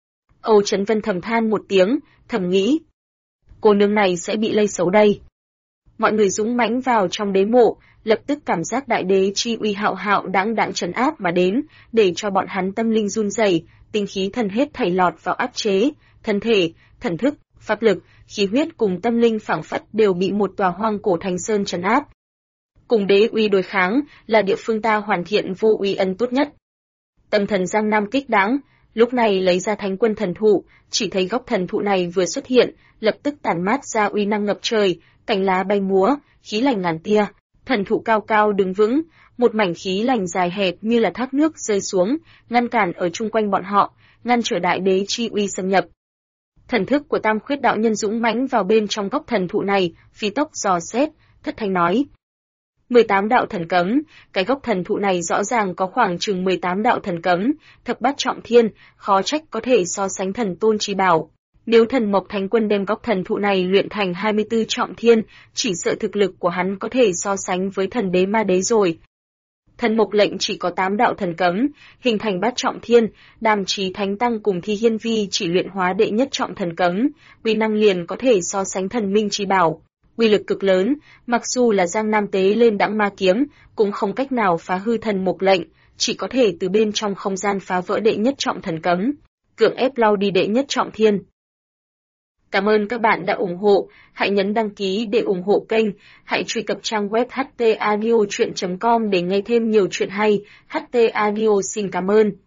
A: Âu Chấn Vân thầm than một tiếng, thầm nghĩ. Cô nương này sẽ bị lây xấu đây. Mọi người dũng mãnh vào trong đế mộ, lập tức cảm giác đại đế chi uy hạo hạo đãng đãng trấn áp mà đến, để cho bọn hắn tâm linh run rẩy, tinh khí thần hết thảy lọt vào áp chế, thân thể, thần thức, pháp lực, khí huyết cùng tâm linh phảng phất đều bị một tòa hoang cổ thành sơn trấn áp. Cùng đế uy đối kháng là địa phương ta hoàn thiện vô uy ân tốt nhất. Tâm thần Giang Nam kích đãng, lúc này lấy ra Thánh Quân thần thụ, chỉ thấy gốc thần thụ này vừa xuất hiện, lập tức tản mát ra uy năng ngập trời, cành lá bay múa, khí lành ngàn tia. Thần thụ cao cao đứng vững, một mảnh khí lành dài hẹp như là thác nước rơi xuống, ngăn cản ở chung quanh bọn họ, ngăn trở đại đế chi uy xâm nhập. Thần thức của Tam Khuyết đạo nhân dũng mãnh vào bên trong gốc thần thụ này, phi tốc dò xét, thất thanh nói. 18 đạo thần cấm, cái gốc thần thụ này rõ ràng có khoảng chừng 18 đạo thần cấm, thập bát trọng thiên, khó trách có thể so sánh thần tôn chi bảo. Nếu thần Mộc Thánh Quân đem gốc thần thụ này luyện thành 24 trọng thiên, chỉ sợ thực lực của hắn có thể so sánh với thần đế ma đế rồi. Thần Mộc lệnh chỉ có 8 đạo thần cấm, hình thành bát trọng thiên, Đàm Chí Thánh Tăng cùng Thi Hiên Vi chỉ luyện hóa đệ nhất trọng thần cấm, uy năng liền có thể so sánh thần minh chi bảo. Uy lực cực lớn, mặc dù là Giang Nam tế lên đãng ma kiếm, cũng không cách nào phá hư thần Mộc lệnh, chỉ có thể từ bên trong không gian phá vỡ đệ nhất trọng thần cấm, cưỡng ép lau đi đệ nhất trọng thiên. Cảm ơn các bạn đã ủng hộ, hãy nhấn đăng ký để ủng hộ kênh, hãy truy cập trang web htaudio.com để nghe thêm nhiều chuyện hay. HT Audio xin cảm ơn.